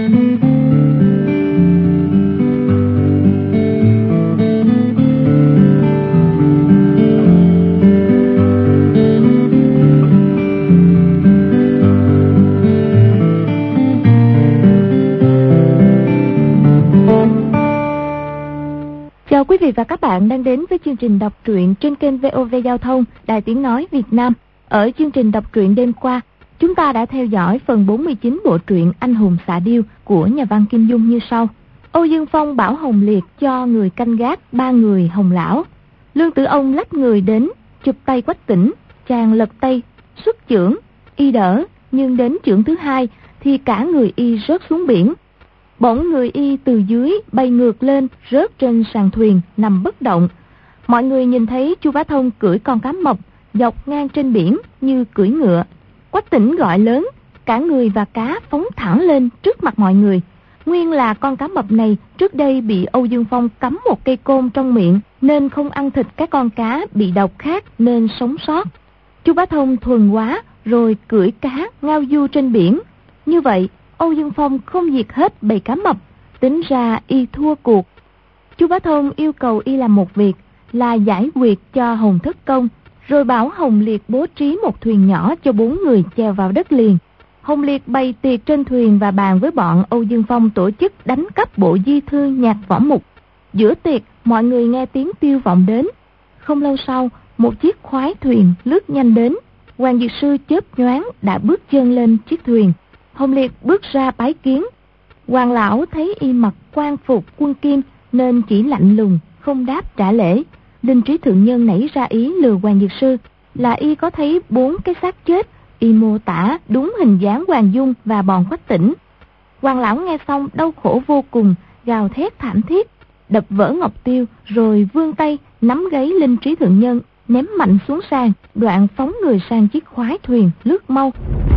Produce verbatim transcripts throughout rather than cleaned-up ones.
Chào quý vị và các bạn đang đến với chương trình đọc truyện trên kênh vê o vê Giao thông, Đài Tiếng Nói Việt Nam. Ở chương trình đọc truyện đêm qua, chúng ta đã theo dõi phần bốn mươi chín bộ truyện Anh hùng xạ điêu của nhà văn Kim Dung như sau. Âu Dương Phong bảo Hồng Liệt cho người canh gác ba người Hồng lão. Lương Tử Ông lách người đến, chụp tay Quách Tĩnh, chàng lật tay, xuất chưởng, y đỡ, nhưng đến chưởng thứ hai thì cả người y rớt xuống biển. Bỗng người y từ dưới bay ngược lên, rớt trên sàn thuyền nằm bất động. Mọi người nhìn thấy Chu Bá Thông cưỡi con cá mập dọc ngang trên biển như cưỡi ngựa. Quách Tĩnh gọi lớn, cả người và cá phóng thẳng lên trước mặt mọi người. Nguyên là con cá mập này trước đây bị Âu Dương Phong cắm một cây côn trong miệng, nên không ăn thịt các con cá bị độc khác nên sống sót. Chu Bá Thông thuần quá rồi cưỡi cá ngao du trên biển. Như vậy Âu Dương Phong không diệt hết bầy cá mập, tính ra y thua cuộc. Chu Bá Thông yêu cầu y làm một việc là giải quyết cho Hồng Thất Công, rồi bảo Hồng Liệt bố trí một thuyền nhỏ cho bốn người chèo vào đất liền. Hồng Liệt bày tiệc trên thuyền và bàn với bọn Âu Dương Phong tổ chức đánh cắp bộ di thư nhạc võ mục. Giữa tiệc, mọi người nghe tiếng tiêu vọng đến. Không lâu sau, một chiếc khoái thuyền lướt nhanh đến. Hoàng Dược Sư chớp nhoáng đã bước chân lên chiếc thuyền. Hồng Liệt bước ra bái kiến. Hoàng lão thấy y mặc quan phục quân kim nên chỉ lạnh lùng, không đáp trả lễ. Linh Trí Thượng Nhân nảy ra ý lừa Hoàng Dược Sư là y có thấy bốn cái xác chết, y mô tả đúng hình dáng Hoàng Dung và bọn Quách Tĩnh. Hoàng lão nghe xong đau khổ vô cùng, gào thét thảm thiết, đập vỡ ngọc tiêu, rồi vươn tay nắm gáy Linh Trí Thượng Nhân, ném mạnh xuống sàn, đoạn phóng người sang chiếc khoái thuyền lướt mau.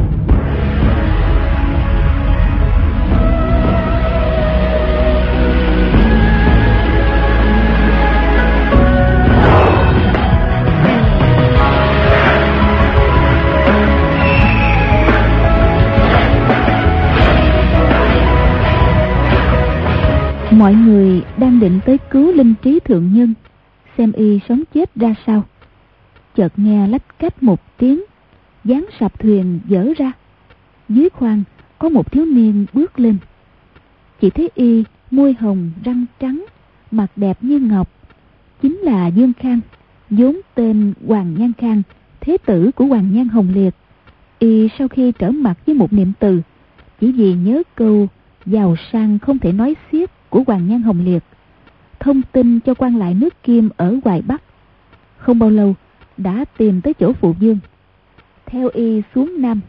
Mọi người đang định tới cứu Linh Trí Thượng Nhân, xem y sống chết ra sao. Chợt nghe lách cách một tiếng, gián sạp thuyền dở ra. Dưới khoang có một thiếu niên bước lên. Chỉ thấy y môi hồng răng trắng, mặt đẹp như ngọc, chính là Dương Khang, vốn tên Hoàng Nhan Khang, thế tử của Hoàng Nhan Hồng Liệt. Y sau khi trở mặt với một niệm từ, chỉ vì nhớ câu giàu sang không thể nói xiết của Hoàng Nhan Hồng Liệt, thông tin cho quan lại nước Kim ở Hoài Bắc. Không bao lâu đã tìm tới chỗ phụ vương, theo y xuống Nam.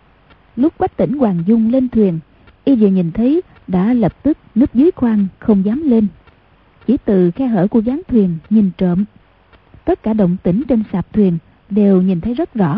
Lúc Quách Tĩnh Hoàng Dung lên thuyền, y vừa nhìn thấy đã lập tức núp dưới khoang không dám lên, chỉ từ khe hở của ván thuyền nhìn trộm. Tất cả động tĩnh trên sạp thuyền đều nhìn thấy rất rõ.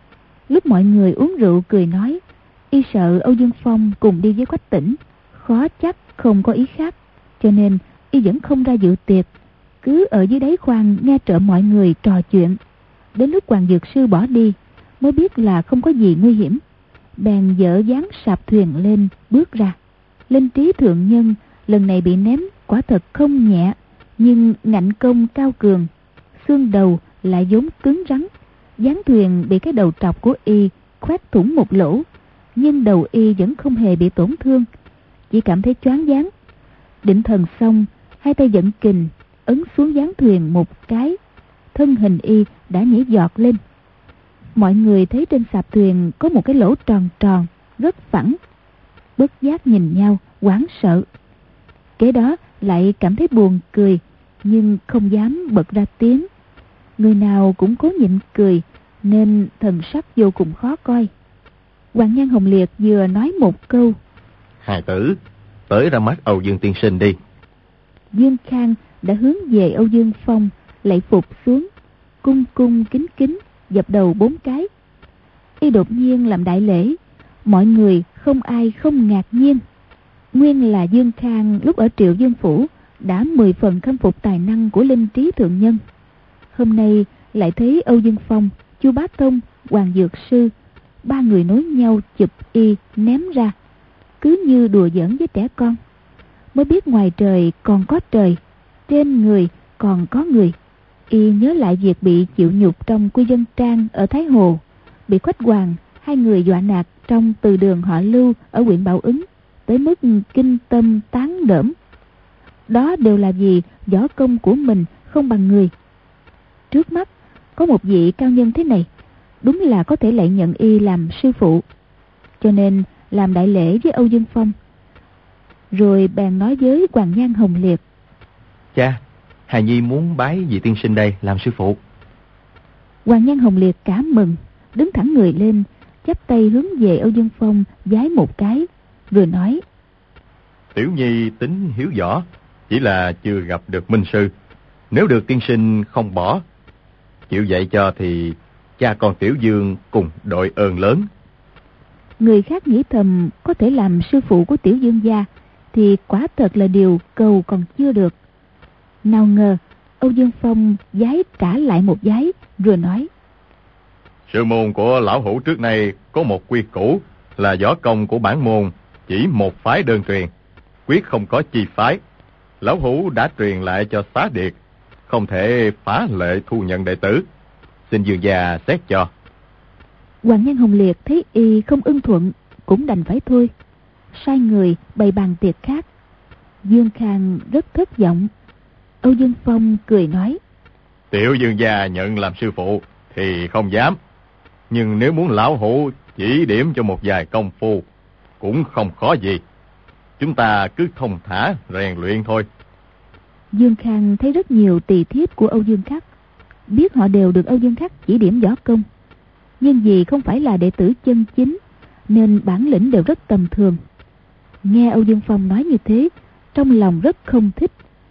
Lúc mọi người uống rượu cười nói, y sợ Âu Dương Phong cùng đi với Quách Tĩnh, khó chắc không có ý khác, cho nên y vẫn không ra dự tiệc, cứ ở dưới đáy khoang nghe trộm mọi người trò chuyện. Đến lúc Hoàng Dược Sư bỏ đi mới biết là không có gì nguy hiểm, bèn dỡ dáng sạp thuyền lên bước ra. Linh Trí Thượng Nhân lần này bị ném quả thật không nhẹ, nhưng ngạnh công cao cường, xương đầu lại vốn cứng rắn. Ván thuyền bị cái đầu trọc của y khoét thủng một lỗ, nhưng đầu y vẫn không hề bị tổn thương, chỉ cảm thấy choáng váng. Định thần xong, hai tay dẫn kình ấn xuống ván thuyền một cái, thân hình y đã nhảy giọt lên. Mọi người thấy trên sạp thuyền có một cái lỗ tròn tròn rất phẳng, bất giác nhìn nhau hoảng sợ. Kế đó lại cảm thấy buồn cười, nhưng không dám bật ra tiếng. Người nào cũng cố nhịn cười, nên thần sắc vô cùng khó coi. Hoàng Nhan Hồng Liệt vừa nói một câu, hài tử, tới ra mắt Âu Dương tiên sinh đi. Dương Khang đã hướng về Âu Dương Phong, lạy phục xuống, cung cung kính kính dập đầu bốn cái. Y đột nhiên làm đại lễ, mọi người không ai không ngạc nhiên. Nguyên là Dương Khang lúc ở Triệu Dương Phủ đã mười phần khâm phục tài năng của Linh Trí Thượng Nhân. Hôm nay lại thấy Âu Dương Phong, Chu Bá Thông, Hoàng Dược Sư, ba người nối nhau chụp y ném ra, cứ như đùa giỡn với trẻ con. Mới biết ngoài trời còn có trời, trên người còn có người. Y nhớ lại việc bị chịu nhục trong Quy Dân Trang ở Thái Hồ, bị Khuếch Hoàng hai người dọa nạt trong từ đường họ Lưu ở huyện Bảo Ứng, tới mức kinh tâm tán đỡm. Đó đều là vì võ công của mình không bằng người. Trước mắt có một vị cao nhân thế này, đúng là có thể lại nhận y làm sư phụ. Cho nên làm đại lễ với Âu Dương Phong, rồi bèn nói với Hoàng Nhan Hồng Liệt: Cha, hài nhi muốn bái vị tiên sinh đây làm sư phụ. Hoàng Nhan Hồng Liệt cả mừng, đứng thẳng người lên, chắp tay hướng về Âu Dương Phong vái một cái, rồi nói: Tiểu nhi tính hiếu võ, chỉ là chưa gặp được minh sư. Nếu được tiên sinh không bỏ, chịu dạy cho thì cha con Tiểu Dương cùng đội ơn lớn. Người khác nghĩ thầm có thể làm sư phụ của Tiểu Dương gia thì quả thật là điều cầu còn chưa được. Nào ngờ Âu Dương Phong vái trả lại một vái, rồi nói: Sư môn của lão hữu trước nay có một quy củ là võ công của bản môn chỉ một phái đơn truyền, quyết không có chi phái. Lão hữu đã truyền lại cho Xá Điệt, không thể phá lệ thu nhận đệ tử. Xin Dương gia xét cho. Hoàng Nhan Hồng Liệt thấy y không ưng thuận, cũng đành phải thôi, sai người bày bàn tiệc khác. Dương Khang rất thất vọng. Âu Dương Phong cười nói: Tiểu Dương gia nhận làm sư phụ thì không dám, nhưng nếu muốn lão hữu chỉ điểm cho một vài công phu cũng không khó gì. Chúng ta cứ thông thả rèn luyện thôi. Dương Khang thấy rất nhiều tỳ thiếp của Âu Dương Khắc, biết họ đều được Âu Dương Khắc chỉ điểm võ công, nhưng vì không phải là đệ tử chân chính nên bản lĩnh đều rất tầm thường. Nghe Âu Dương Phong nói như thế, trong lòng rất không thích,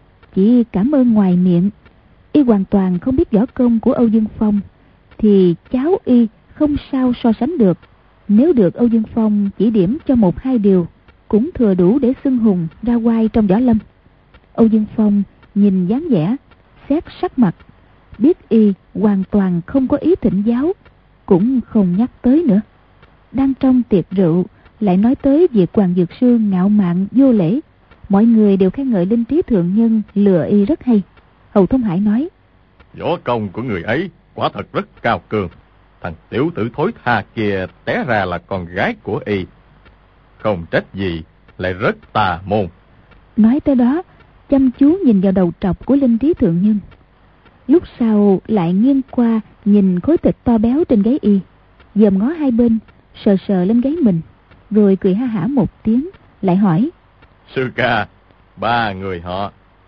chỉ cảm ơn ngoài miệng. Y hoàn toàn không biết võ công của Âu Dương Phong, thì cháu y không sao so sánh được. Nếu được Âu Dương Phong chỉ điểm cho một hai điều, cũng thừa đủ để xưng hùng ra oai trong võ lâm. Âu Dương Phong nhìn dáng vẻ, xét sắc mặt, biết y hoàn toàn không có ý thỉnh giáo, cũng không nhắc tới nữa. Đang trong tiệc rượu, lại nói tới việc Hoàng Dược Sư ngạo mạn vô lễ. Mọi người đều khen ngợi linh trí thượng nhân lừa y rất hay. Hầu Thông Hải nói: Võ công của người ấy quả thật rất cao cường. Thằng tiểu tử thối tha kia té ra là con gái của y, không trách gì lại rất tà môn. Nói tới đó, chăm chú nhìn vào đầu trọc của linh trí thượng nhân. Lúc sau lại nghiêng qua nhìn khối thịt to béo trên gáy y, dòm ngó hai bên, sờ sờ lên gáy mình, rồi cười ha hả một tiếng, lại hỏi: Sư ca, ba người họ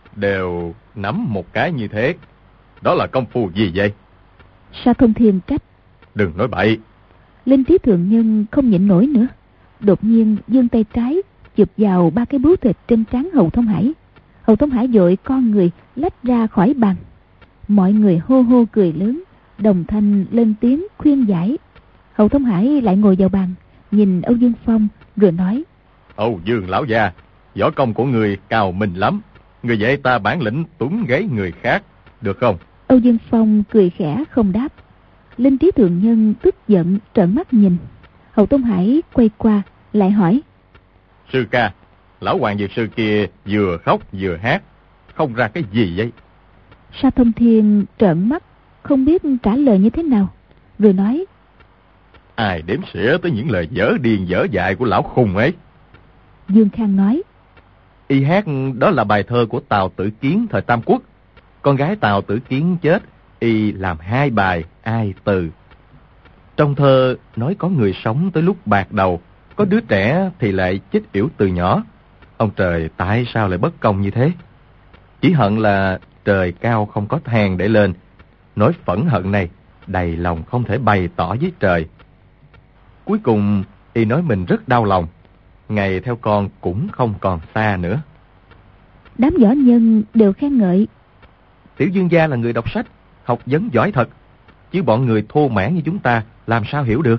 đều nắm một cái như thế, đó là công phu gì vậy? Sa Thông Thiên trách: Đừng nói bậy. Linh trí thượng nhân không nhịn nổi nữa, đột nhiên giương tay trái chụp vào ba cái bướu thịt trên trán Hầu Thông Hải. Hầu Thông Hải vội con người lách ra khỏi bàn. Mọi người hô hô cười lớn, đồng thanh lên tiếng khuyên giải. Hầu Thông Hải lại ngồi vào bàn, nhìn Âu Dương Phong rồi nói: Âu Dương lão gia, võ công của người cao minh lắm, người dạy ta bản lĩnh túm gáy người khác, được không? Âu Dương Phong cười khẽ không đáp. Linh trí thượng nhân tức giận trợn mắt nhìn. Hầu Thông Hải quay qua lại hỏi: Sư ca, lão Hoàng Dược Sư kia vừa khóc vừa hát, không ra cái gì vậy? Sa Thông Thiên trợn mắt không biết trả lời như thế nào, rồi nói: Ai đếm xỉa tới những lời dở điên dở dại của lão khùng ấy? Dương Khang nói: Y hát đó là bài thơ của Tào Tử Kiến thời Tam Quốc. Con gái Tào Tử Kiến chết, y làm hai bài ai từ. Trong thơ nói có người sống tới lúc bạc đầu, có đứa trẻ thì lại chết yểu từ nhỏ. Ông trời tại sao lại bất công như thế? Chỉ hận là trời cao không có thang để lên. Nỗi phẫn hận này đầy lòng không thể bày tỏ với trời. Cuối cùng y nói mình rất đau lòng, ngày theo con cũng không còn xa nữa. Đám võ nhân đều khen ngợi: Tiểu Dương gia là người đọc sách, học vấn giỏi thật, chứ bọn người thô mãn như chúng ta làm sao hiểu được.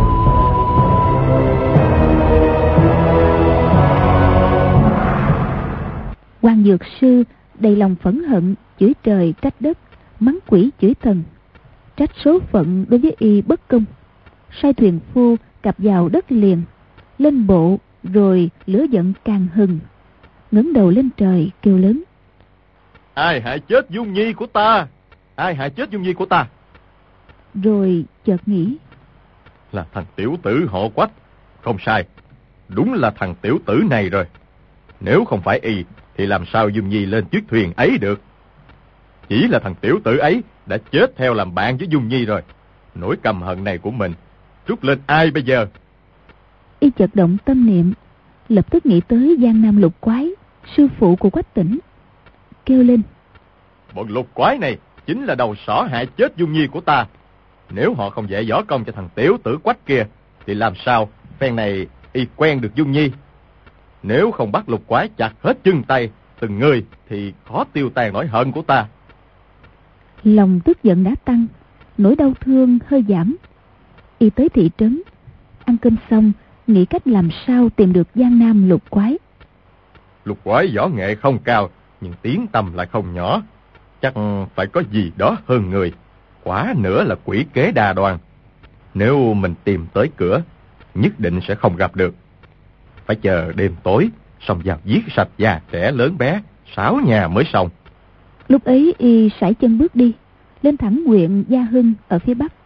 Hoàng Dược Sư đầy lòng phẫn hận, chửi trời trách đất, mắng quỷ chửi thần, trách số phận đối với y bất công, sai thuyền phu cập vào đất liền, lên bộ rồi lửa giận càng hừng, ngẩng đầu lên trời kêu lớn: Ai hại chết Dung Nhi của ta? Ai hại chết Dung Nhi của ta? Rồi chợt nghĩ: Là thằng tiểu tử họ Quách. Không sai, đúng là thằng tiểu tử này rồi. Nếu không phải y thì làm sao Dung Nhi lên chiếc thuyền ấy được? Chỉ là thằng tiểu tử ấy đã chết theo làm bạn với Dung Nhi rồi. Nỗi căm hận này của mình trút lên ai bây giờ? Y chợt động tâm niệm, lập tức nghĩ tới Giang Nam Lục Quái, sư phụ của Quách Tĩnh, kêu lên: Bọn lục quái này chính là đầu sỏ hại chết Dung Nhi của ta. Nếu họ không dạy võ công cho thằng tiểu tử Quách kia, thì làm sao phen này y quen được Dung Nhi? Nếu không bắt lục quái chặt hết chân tay từng người, thì khó tiêu tan nỗi hận của ta. Lòng tức giận đã tăng, nỗi đau thương hơi giảm. Y tới thị trấn, ăn cơm xong, nghĩ cách làm sao tìm được Giang Nam Lục Quái. Lục quái võ nghệ không cao, nhưng tiếng tăm lại không nhỏ. Chắc phải có gì đó hơn người. Quả nữa là quỷ kế đa đoan. Nếu mình tìm tới cửa, nhất định sẽ không gặp được. Phải chờ đêm tối, xong vào giết sạch già trẻ lớn bé, sáu nhà mới xong. Lúc ấy y sải chân bước đi, lên thẳng huyện Gia Hưng ở phía bắc.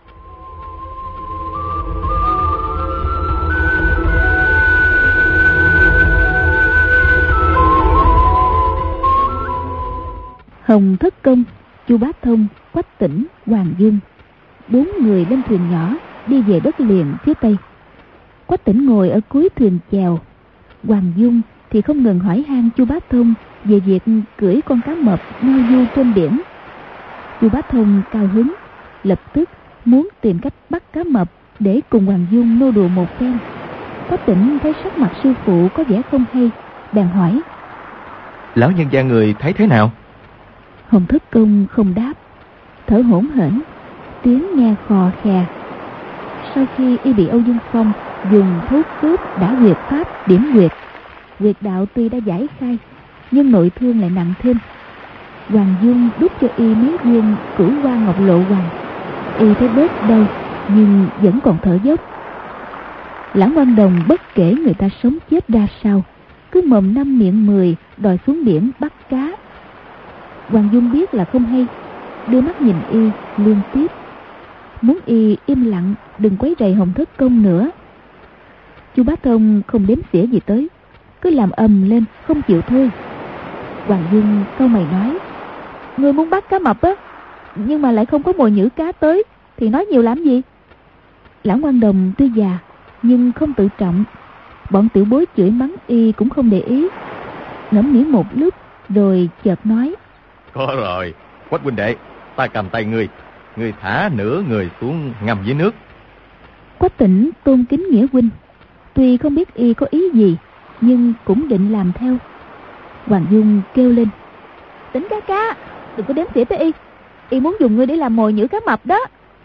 Hồng Thất Công, Chu Bá Thông, Quách Tĩnh, Hoàng Dung, bốn người lên thuyền nhỏ đi về đất liền phía tây. Quách Tĩnh ngồi ở cuối thuyền chèo, Hoàng Dung thì không ngừng hỏi han Chu Bá Thông về việc cưỡi con cá mập ngao du trên biển. Chu Bá Thông cao hứng, lập tức muốn tìm cách bắt cá mập để cùng Hoàng Dung nô đùa một phen. Quách Tĩnh thấy sắc mặt sư phụ có vẻ không hay, bèn hỏi: Lão nhân gia người thấy thế nào? Hồng Thất Công không đáp, thở hổn hển, tiếng nghe khò khè. Sau khi y bị Âu Dương Phong dùng thuốc cướp đã huyệt pháp điểm huyệt, huyệt đạo tuy đã giải khai, nhưng nội thương lại nặng thêm. Hoàng Dung đút cho y mấy viên cửu hoa ngọc lộ hoàng, y thấy bớt đau nhưng vẫn còn thở dốc. Lãng Quang Đồng bất kể người ta sống chết ra sao, cứ mồm năm miệng mười đòi xuống biển bắt cá. Hoàng Dung biết là không hay, đưa mắt nhìn y liên tiếp, muốn y im lặng đừng quấy rầy Hồng Thất Công nữa. Chu Bá Thông không đếm xỉa gì tới, cứ làm ầm lên không chịu thôi. Hoàng Dung cau mày nói: Người muốn bắt cá mập á, nhưng mà lại không có mồi nhử cá tới, thì nói nhiều làm gì? Lãng Quang Đồng tuy già nhưng không tự trọng, bọn tiểu bối chửi mắng y cũng không để ý. Ngẫm nghĩ một lúc rồi chợt nói: Có rồi, Quách huynh đệ, ta cầm tay ngươi, ngươi thả nửa người xuống ngâm dưới nước. Quách Tĩnh tôn kính nghĩa huynh, tuy không biết y có ý gì, nhưng cũng định làm theo. Hoàng Dung kêu lên: Tính cá cá, đừng có đếm xỉa tới y, y muốn dùng ngươi để làm mồi nhử cá mập đó.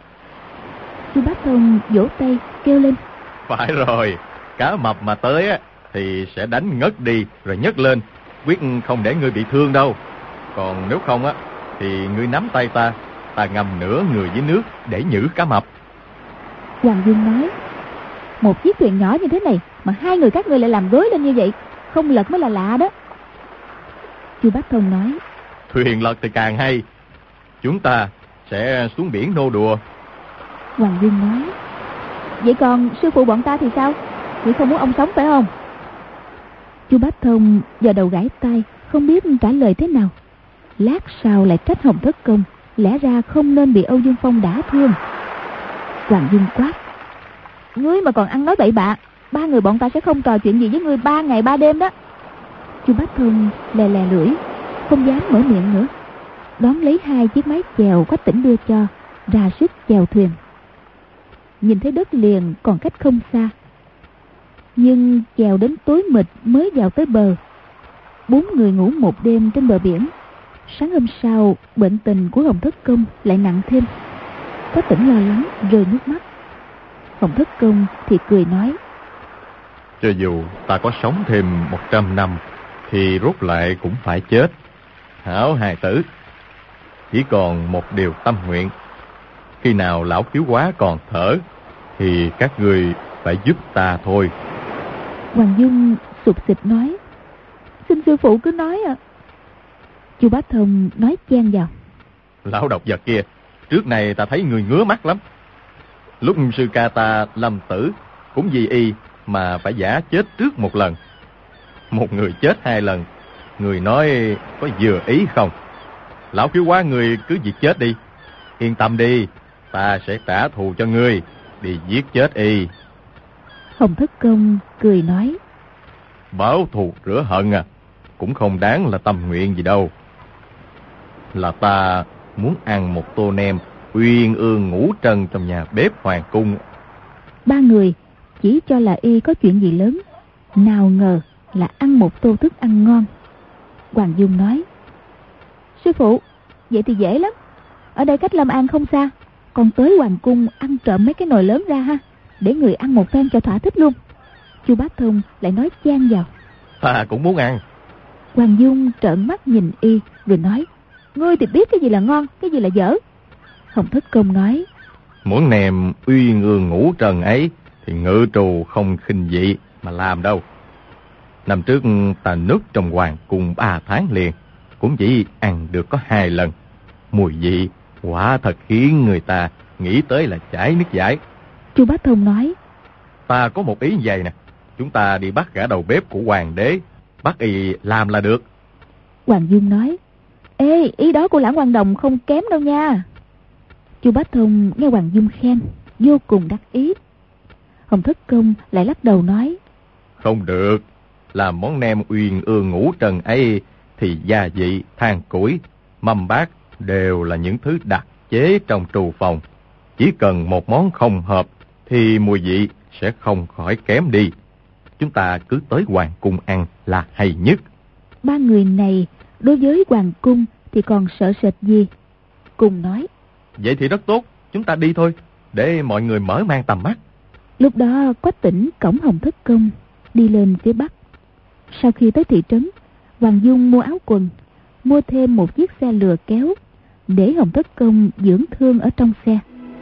Chu Bá Thông vỗ tay kêu lên: Phải rồi, cá mập mà tới á thì sẽ đánh ngất đi rồi nhấc lên, quyết không để ngươi bị thương đâu. Còn nếu không á thì ngươi nắm tay ta, ta ngâm nửa người dưới nước để nhử cá mập. Hoàng Dung nói: Một chiếc thuyền nhỏ như thế này mà hai người các ngươi lại làm rối lên như vậy, không lật mới là lạ đó. Chu Bá Thông nói: Thuyền lật thì càng hay, chúng ta sẽ xuống biển nô đùa. Hoàng Dung nói: Vậy còn sư phụ bọn ta thì sao? Ngươi không muốn ông sống phải không? Chu Bá Thông giờ đầu gãi tai, không biết trả lời thế nào. Lát sau lại trách Hồng Thất Công lẽ ra không nên bị Âu Dương Phong đả thương. Hoàng Dung quát: Ngươi mà còn ăn nói bậy bạ, ba người bọn ta sẽ không trò chuyện gì với ngươi ba ngày ba đêm đó. Chu Bá Thông lè lè lưỡi, không dám mở miệng nữa, đón lấy hai chiếc mái chèo Quách Tĩnh đưa cho, ra sức chèo thuyền. Nhìn thấy đất liền còn cách không xa, nhưng chèo đến tối mịt mới vào tới bờ. Bốn người ngủ một đêm trên bờ biển. Sáng hôm sau, bệnh tình của Hồng Thất Công lại nặng thêm. Quách Tĩnh lo lắng rơi nước mắt. Hồng Thất Công thì cười nói: Cho dù ta có sống thêm một trăm năm thì rốt lại cũng phải chết. Hảo hài tử, chỉ còn một điều tâm nguyện. Khi nào lão cứu quá còn thở thì các ngươi phải giúp ta thôi. Hoàng Dung sụp xịt nói: Xin sư phụ cứ nói à. Chu Bá Thông nói chen vào: Lão độc vật kia, trước này ta thấy người ngứa mắt lắm. Lúc sư ca ta lâm tử cũng vì y mà phải giả chết trước một lần. Một người chết hai lần, người nói có vừa ý không? Lão khiếu quá, người cứ việc chết đi. Yên tâm đi, ta sẽ trả thù cho ngươi, đi giết chết y. Hồng Thất Công cười nói: Báo thù rửa hận à, cũng không đáng là tâm nguyện gì đâu. Là ta muốn ăn một tô nem uyên ương ngũ trân trong nhà bếp hoàng cung. Ba người chỉ cho là y có chuyện gì lớn, nào ngờ là ăn một tô thức ăn ngon. Hoàng Dung nói: Sư phụ, vậy thì dễ lắm. Ở đây cách Lâm An không xa, còn tới hoàng cung ăn trộm mấy cái nồi lớn ra ha, để người ăn một phen cho thỏa thích luôn. Chu Bá Thông lại nói chen vào: Ta cũng muốn ăn. Hoàng Dung trợn mắt nhìn y rồi nói: Ngươi thì biết cái gì là ngon, cái gì là dở. Hồng Thất Công nói: Muốn nem uyên ương ngũ trần ấy thì ngự trù không khinh dị mà làm đâu. Năm trước ta núp trong hoàng cung ba tháng liền, cũng chỉ ăn được có hai lần. Mùi vị quả thật khiến người ta nghĩ tới là chảy nước dãi. Chu Bá Thông nói: Ta có một ý vậy nè, chúng ta đi bắt gã đầu bếp của hoàng đế, bắt y làm là được. Hoàng Dung nói: Ê, ý đó của Lãng Quang Đồng không kém đâu nha. Chu Bá Thông nghe Hoàng Dung khen, vô cùng đắc ý. Hồng Thất Công lại lắc đầu nói: Không được, làm món nem uyên ương ngũ trần ấy thì gia vị, than củi, mâm bát đều là những thứ đặc chế trong trù phòng. Chỉ cần một món không hợp thì mùi vị sẽ không khỏi kém đi. Chúng ta cứ tới hoàng cung ăn là hay nhất. Ba người này đối với hoàng cung thì còn sợ sệt gì. Cùng nói: Vậy thì rất tốt, chúng ta đi thôi, để mọi người mở mang tầm mắt. Lúc đó Quách Tỉnh cõng Hồng Thất Công đi lên phía bắc. Sau khi tới thị trấn, Hoàng Dung mua áo quần, mua thêm một chiếc xe lừa kéo, để Hồng Thất Công dưỡng thương ở trong xe.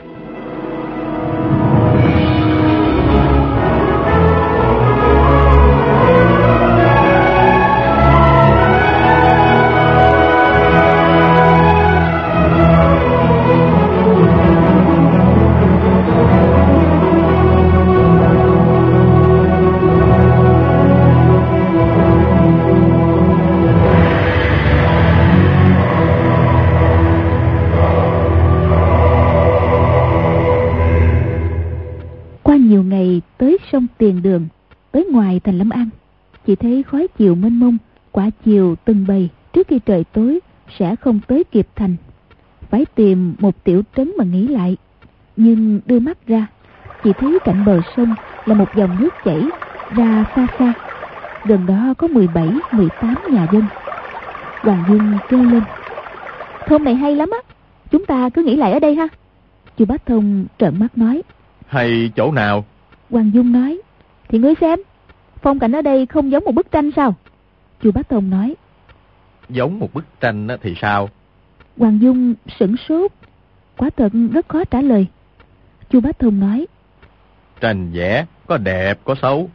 Tới sông Tiền Đường, tới ngoài thành Lâm An, chỉ thấy khói chiều mênh mông, quả chiều từng bầy trước khi trời tối sẽ không tới kịp thành, phải tìm một tiểu trấn mà nghỉ lại. Nhưng đưa mắt ra, chỉ thấy cạnh bờ sông là một dòng nước chảy ra xa xa, gần đó có mười bảy, mười tám nhà dân. Hoàng Dung kêu lên: Thôn này hay lắm á, chúng ta cứ nghỉ lại ở đây ha. Chu Bá Thông trợn mắt nói: Hay chỗ nào? Hoàng Dung nói: Thì ngươi xem, phong cảnh ở đây không giống một bức tranh sao? Chu Bá Thông nói: Giống một bức tranh thì sao? Hoàng Dung sửng sốt, quả thật rất khó trả lời. Chu Bá Thông nói: Tranh vẽ có đẹp có xấu,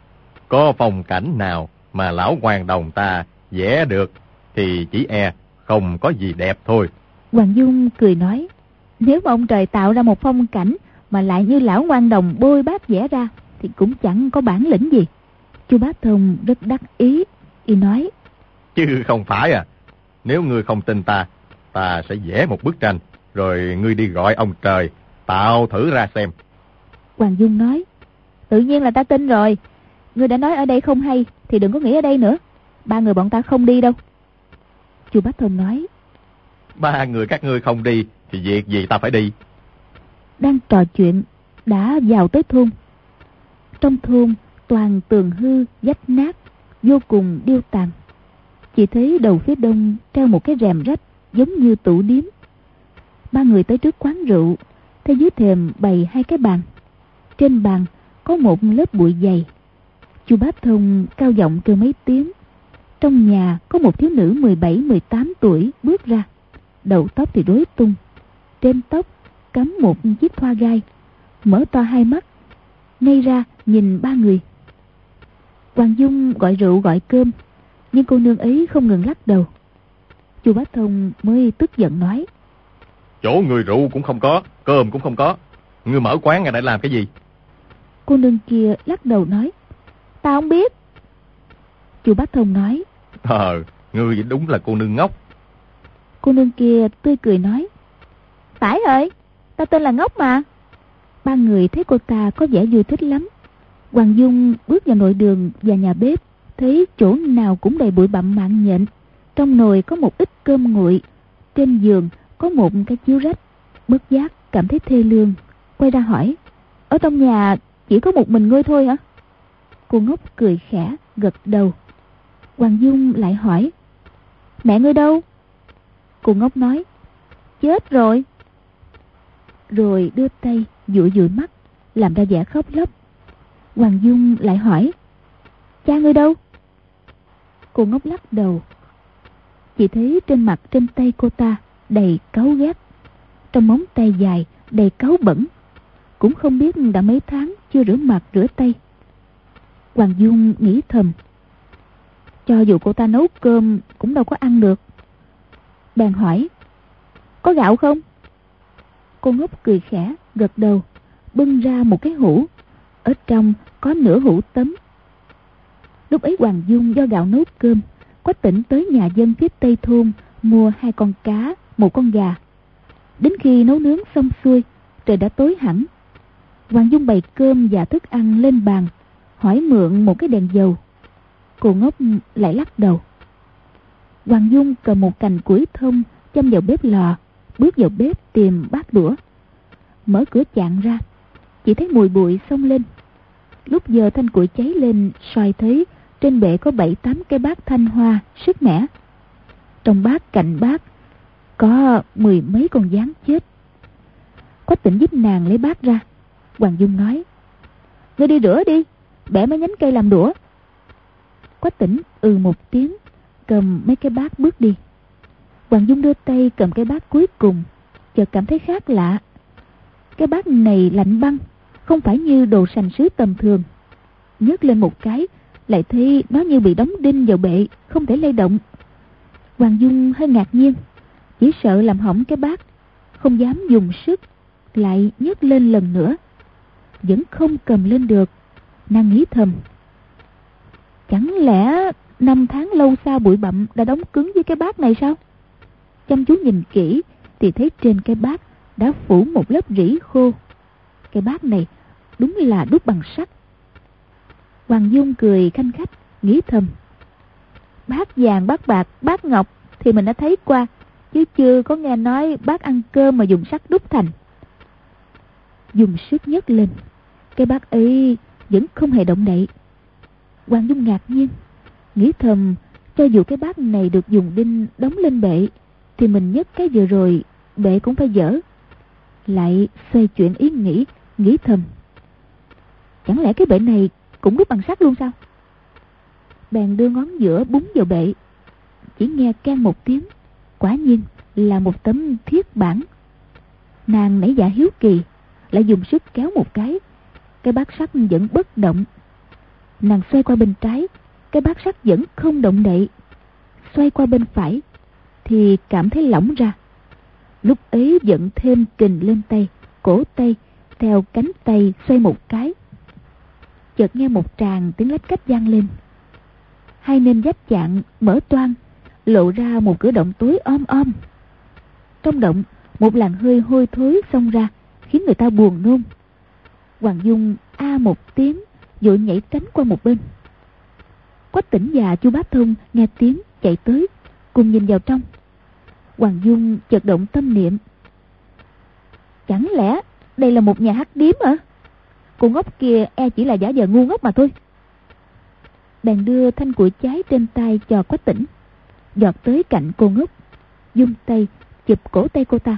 có phong cảnh nào mà lão Hoàng Đồng ta vẽ được thì chỉ e không có gì đẹp thôi. Hoàng Dung cười nói: Nếu mà ông trời tạo ra một phong cảnh mà lại như lão Ngoan Đồng bôi bát vẽ ra thì cũng chẳng có bản lĩnh gì. Chu Bá Thông rất đắc ý, y nói: Chứ không phải à, nếu ngươi không tin ta, ta sẽ vẽ một bức tranh, rồi ngươi đi gọi ông trời tạo thử ra xem. Hoàng Dung nói: Tự nhiên là ta tin rồi. Ngươi đã nói ở đây không hay thì đừng có nghĩ ở đây nữa. Ba người bọn ta không đi đâu. Chu Bá Thông nói: Ba người các ngươi không đi thì việc gì ta phải đi. Đang trò chuyện đã vào tới thôn. Trong thôn toàn tường hư vách nát, vô cùng điêu tàn. Chỉ thấy đầu phía đông treo một cái rèm rách giống như tủ điếm. Ba người tới trước quán rượu, thấy dưới thềm bày hai cái bàn. Trên bàn có một lớp bụi dày. Chu Bá Thông cao giọng kêu mấy tiếng. Trong nhà có một thiếu nữ mười bảy mười tám tuổi bước ra. Đầu tóc thì rối tung, trên tóc cắm một chiếc thoa gai, mở to hai mắt, ngay ra nhìn ba người. Hoàng Dung gọi rượu gọi cơm, nhưng cô nương ấy không ngừng lắc đầu. Chu Bá Thông mới tức giận nói: Chỗ người rượu cũng không có, cơm cũng không có, ngươi mở quán ngay để làm cái gì? Cô nương kia lắc đầu nói: Ta không biết. Chu Bá Thông nói: Ờ, ngươi đúng là cô nương ngốc. Cô nương kia tươi cười nói: Phải rồi, ta tên là Ngốc mà. Ba người thấy cô ta có vẻ vui thích lắm. Hoàng Dung bước vào nội đường và nhà bếp, thấy chỗ nào cũng đầy bụi bặm mạng nhện. Trong nồi có một ít cơm nguội, trên giường có một cái chiếu rách. Bất giác cảm thấy thê lương, quay ra hỏi: Ở trong nhà chỉ có một mình ngươi thôi hả? Cô Ngốc cười khẽ, gật đầu. Hoàng Dung lại hỏi: Mẹ ngươi đâu? Cô Ngốc nói: Chết rồi. Rồi đưa tay dụi dụi mắt, làm ra vẻ khóc lóc. Hoàng Dung lại hỏi: Cha ngươi đâu? Cô Ngốc lắc đầu. Chỉ thấy trên mặt trên tay cô ta đầy cáu gắt, trong móng tay dài đầy cáu bẩn, cũng không biết đã mấy tháng chưa rửa mặt rửa tay. Hoàng Dung nghĩ thầm: Cho dù cô ta nấu cơm cũng đâu có ăn được. Bèn hỏi: Có gạo không? Cô Ngốc cười khẽ, gật đầu, bưng ra một cái hũ, ở trong có nửa hũ tấm. Lúc ấy Hoàng Dung do gạo nấu cơm, Quách Tỉnh tới nhà dân phía tây thôn mua hai con cá, một con gà. Đến khi nấu nướng xong xuôi, trời đã tối hẳn. Hoàng Dung bày cơm và thức ăn lên bàn, hỏi mượn một cái đèn dầu. Cô Ngốc lại lắc đầu. Hoàng Dung cầm một cành củi thông châm vào bếp lò, bước vào bếp tìm bát đũa. Mở cửa chạn ra, chỉ thấy mùi bụi xông lên. Lúc giờ thanh củi cháy lên, soi thấy trên bệ có bảy tám cái bát thanh hoa sứt mẻ. Trong bát cạnh bát có mười mấy con gián chết. Quách Tỉnh giúp nàng lấy bát ra. Hoàng Dung nói: Ngươi đi rửa đi, bẻ mấy nhánh cây làm đũa. Quách Tỉnh ừ một tiếng, cầm mấy cái bát bước đi. Hoàng Dung đưa tay cầm cái bát cuối cùng, chợt cảm thấy khác lạ. Cái bát này lạnh băng, không phải như đồ sành sứ tầm thường. Nhấc lên một cái, lại thấy nó như bị đóng đinh vào bệ, không thể lay động. Hoàng Dung hơi ngạc nhiên, chỉ sợ làm hỏng cái bát, không dám dùng sức, lại nhấc lên lần nữa, vẫn không cầm lên được. Nàng nghĩ thầm: Chẳng lẽ năm tháng lâu xa bụi bặm đã đóng cứng với cái bát này sao? Chăm chú nhìn kỹ thì thấy trên cái bát đã phủ một lớp rỉ khô. Cái bát này đúng là đúc bằng sắt. Hoàng Dung cười khanh khách, nghĩ thầm: Bát vàng, bát bạc, bát ngọc thì mình đã thấy qua, chứ chưa có nghe nói bát ăn cơm mà dùng sắt đúc thành. Dùng sức nhấc lên, cái bát ấy vẫn không hề động đậy. Hoàng Dung ngạc nhiên, nghĩ thầm: Cho dù cái bát này được dùng đinh đóng lên bệ, thì mình nhấc cái vừa rồi bệ cũng phải dở. Lại xoay chuyển ý nghĩ, nghĩ thầm: Chẳng lẽ cái bệ này cũng đúc bằng sắt luôn sao? Bèn đưa ngón giữa búng vào bệ, chỉ nghe keng một tiếng, quả nhiên là một tấm thiết bản. Nàng nảy dạ hiếu kỳ, lại dùng sức kéo một cái, cái bát sắt vẫn bất động. Nàng xoay qua bên trái, cái bát sắt vẫn không động đậy. Xoay qua bên phải thì cảm thấy lỏng ra. Lúc ấy dẫn thêm kình lên tay, cổ tay, theo cánh tay xoay một cái. Chợt nghe một tràng tiếng lách cách vang lên. Hai nền vách chạn mở toang, lộ ra một cửa động tối om om. Trong động, một làn hơi hôi thối xông ra, khiến người ta buồn nôn. Hoàng Dung a một tiếng, vội nhảy tránh qua một bên. Quách Tỉnh và Chu Bá Thông nghe tiếng chạy tới, cùng nhìn vào trong. Hoàng Dung chợt động tâm niệm: Chẳng lẽ đây là một nhà hắc điếm hả? Cô Ngốc kia e chỉ là giả vờ ngu ngốc mà thôi. Bèn đưa thanh củi cháy trên tay cho Quách Tỉnh, giọt tới cạnh cô Ngốc, dung tay chụp cổ tay cô ta.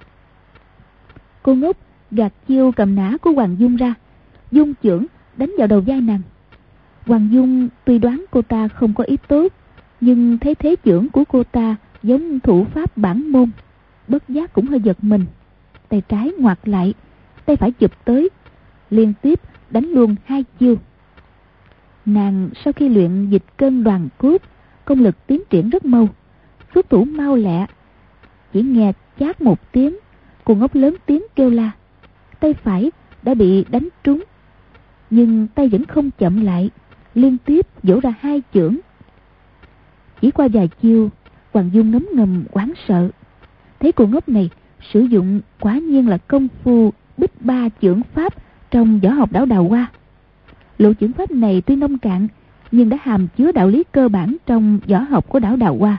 Cô Ngốc gạt chiêu cầm nã của Hoàng Dung ra, dung chưởng đánh vào đầu vai nàng. Hoàng Dung tuy đoán cô ta không có ý tốt, nhưng thấy thế chưởng của cô ta giống thủ pháp bản môn, bất giác cũng hơi giật mình. Tay trái ngoặt lại, tay phải chụp tới, liên tiếp đánh luôn hai chiêu. Nàng sau khi luyện dịch cân đoàn cốt, công lực tiến triển rất mau, xuất thủ mau lẹ. Chỉ nghe chát một tiếng, cô ngốc lớn tiếng kêu la. Tay phải đã bị đánh trúng, nhưng tay vẫn không chậm lại, liên tiếp vỗ ra hai chưởng. Chỉ qua vài chiêu, Hoàng Dung ngấm ngầm hoảng sợ. Thấy cô ngốc này sử dụng quả nhiên là công phu bích ba chưởng pháp trong võ học Đảo Đào Hoa. Lộ chưởng pháp này tuy nông cạn, nhưng đã hàm chứa đạo lý cơ bản trong võ học của Đảo Đào Hoa.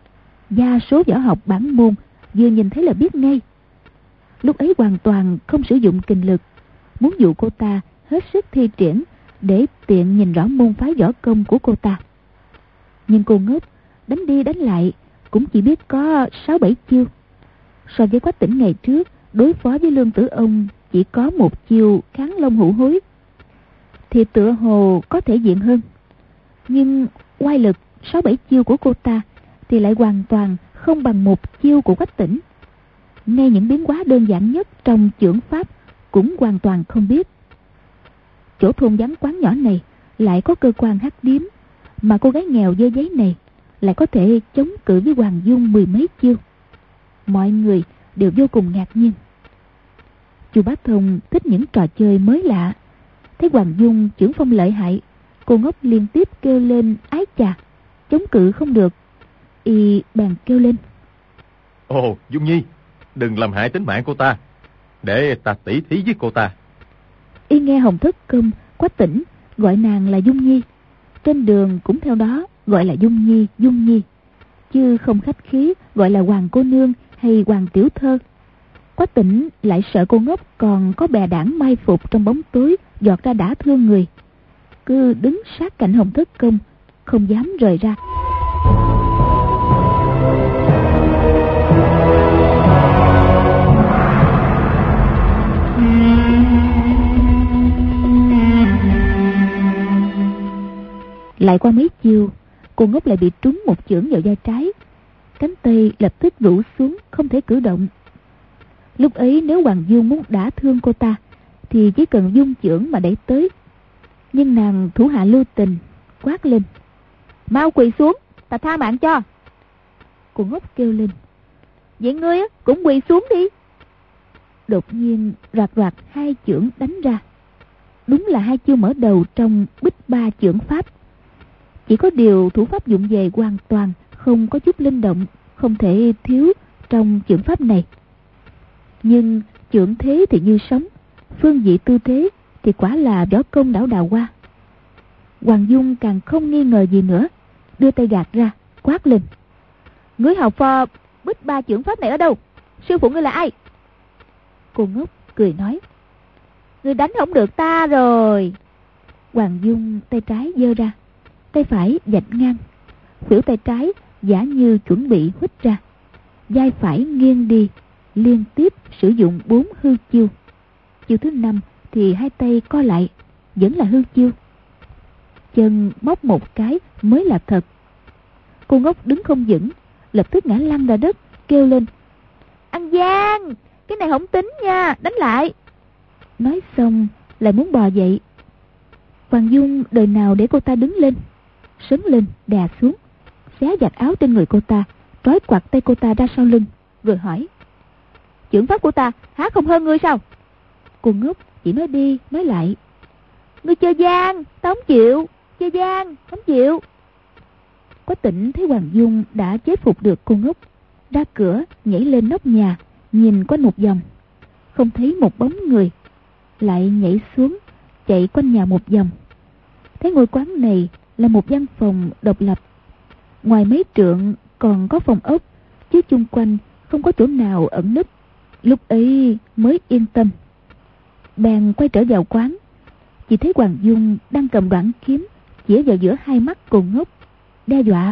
Đa số võ học bản môn vừa nhìn thấy là biết ngay. Lúc ấy hoàn toàn không sử dụng kình lực, muốn dụ cô ta hết sức thi triển để tiện nhìn rõ môn phái võ công của cô ta. Nhưng cô ngốc đánh đi đánh lại cũng chỉ biết có sáu bảy chiêu. So với Quách Tĩnh ngày trước đối phó với Lương Tử Ông chỉ có một chiêu kháng long hữu hối, thì tựa hồ có thể diện hơn. Nhưng oai lực sáu bảy chiêu của cô ta thì lại hoàn toàn không bằng một chiêu của Quách Tĩnh. Ngay những biến hóa đơn giản nhất trong chưởng pháp cũng hoàn toàn không biết. Chỗ thôn vắng quán nhỏ này lại có cơ quan hắc điếm, mà cô gái nghèo dơ giấy này lại có thể chống cự với Hoàng Dung mười mấy chiêu. Mọi người đều vô cùng ngạc nhiên. Chu Bá Thông thích những trò chơi mới lạ. Thấy Hoàng Dung chưởng phong lợi hại, cô ngốc liên tiếp kêu lên ái chà, chống cự không được. Y bèn kêu lên: Ồ, Dung Nhi, đừng làm hại tính mạng cô ta, để ta tỉ thí với cô ta. Y nghe Hồng Thất Công, Quách Tĩnh gọi nàng là Dung Nhi, trên đường cũng theo đó gọi là Dung Nhi, Dung Nhi, chứ không khách khí gọi là Hoàng cô nương hay Hoàng tiểu thơ. Quách Tĩnh lại sợ cô ngốc còn có bè đảng mai phục trong bóng tối giọt ra đã thương người, cứ đứng sát cạnh Hồng Thất Công, không dám rời ra. Lại qua mấy chiêu, cô ngốc lại bị trúng một chưởng vào vai trái, cánh tay lập tức rũ xuống, không thể cử động. Lúc ấy nếu Hoàng Dung muốn đả thương cô ta thì chỉ cần dung chưởng mà đẩy tới. Nhưng nàng thủ hạ lưu tình, quát lên: Mau quỳ xuống, ta tha mạng cho. Cô ngốc kêu lên: Vậy ngươi cũng quỳ xuống đi. Đột nhiên roạt roạt hai chưởng đánh ra. Đúng là hai chiêu mở đầu trong bích ba chưởng pháp. Chỉ có điều thủ pháp dụng về hoàn toàn không có chút linh động, không thể thiếu trong chưởng pháp này. Nhưng chưởng thế thì như sóng, phương vị tư thế thì quả là võ công Đảo Đào Hoa. Hoàng Dung càng không nghi ngờ gì nữa, đưa tay gạt ra, quát lên: Ngươi học phò bích ba chưởng pháp này ở đâu? Sư phụ ngươi là ai? Cô ngốc cười nói: Ngươi đánh không được ta rồi. Hoàng Dung tay trái giơ ra, tay phải vạch ngang, khuỷu tay trái giả như chuẩn bị huých ra, vai phải nghiêng đi, liên tiếp sử dụng bốn hư chiêu. Chiêu thứ năm thì hai tay co lại, vẫn là hư chiêu. Chân móc một cái mới là thật. Cô ngốc đứng không vững, lập tức ngã lăn ra đất, kêu lên: Ăn gian, cái này không tính nha, đánh lại. Nói xong lại muốn bò dậy. Hoàng Dung đời nào để cô ta đứng lên, sấn lên đè xuống, xé vạt áo trên người cô ta, trói quặt tay cô ta ra sau lưng, rồi hỏi: Chưởng pháp của ta há không hơn ngươi sao? Cô ngốc chỉ nói đi nói lại: Ngươi chơi gian, ta không chịu. Chơi gian, không chịu. Quách Tĩnh thấy Hoàng Dung đã chế phục được cô ngốc, ra cửa nhảy lên nóc nhà, nhìn quanh một vòng, không thấy một bóng người, lại nhảy xuống chạy quanh nhà một vòng. Thấy ngôi quán này là một văn phòng độc lập, ngoài mấy trượng còn có phòng ốc, chứ chung quanh không có chỗ nào ẩn nấp. Lúc ấy mới yên tâm. Bèn quay trở vào quán, chỉ thấy Hoàng Dung đang cầm đoạn kiếm chĩa vào giữa hai mắt cô ngốc, đe dọa: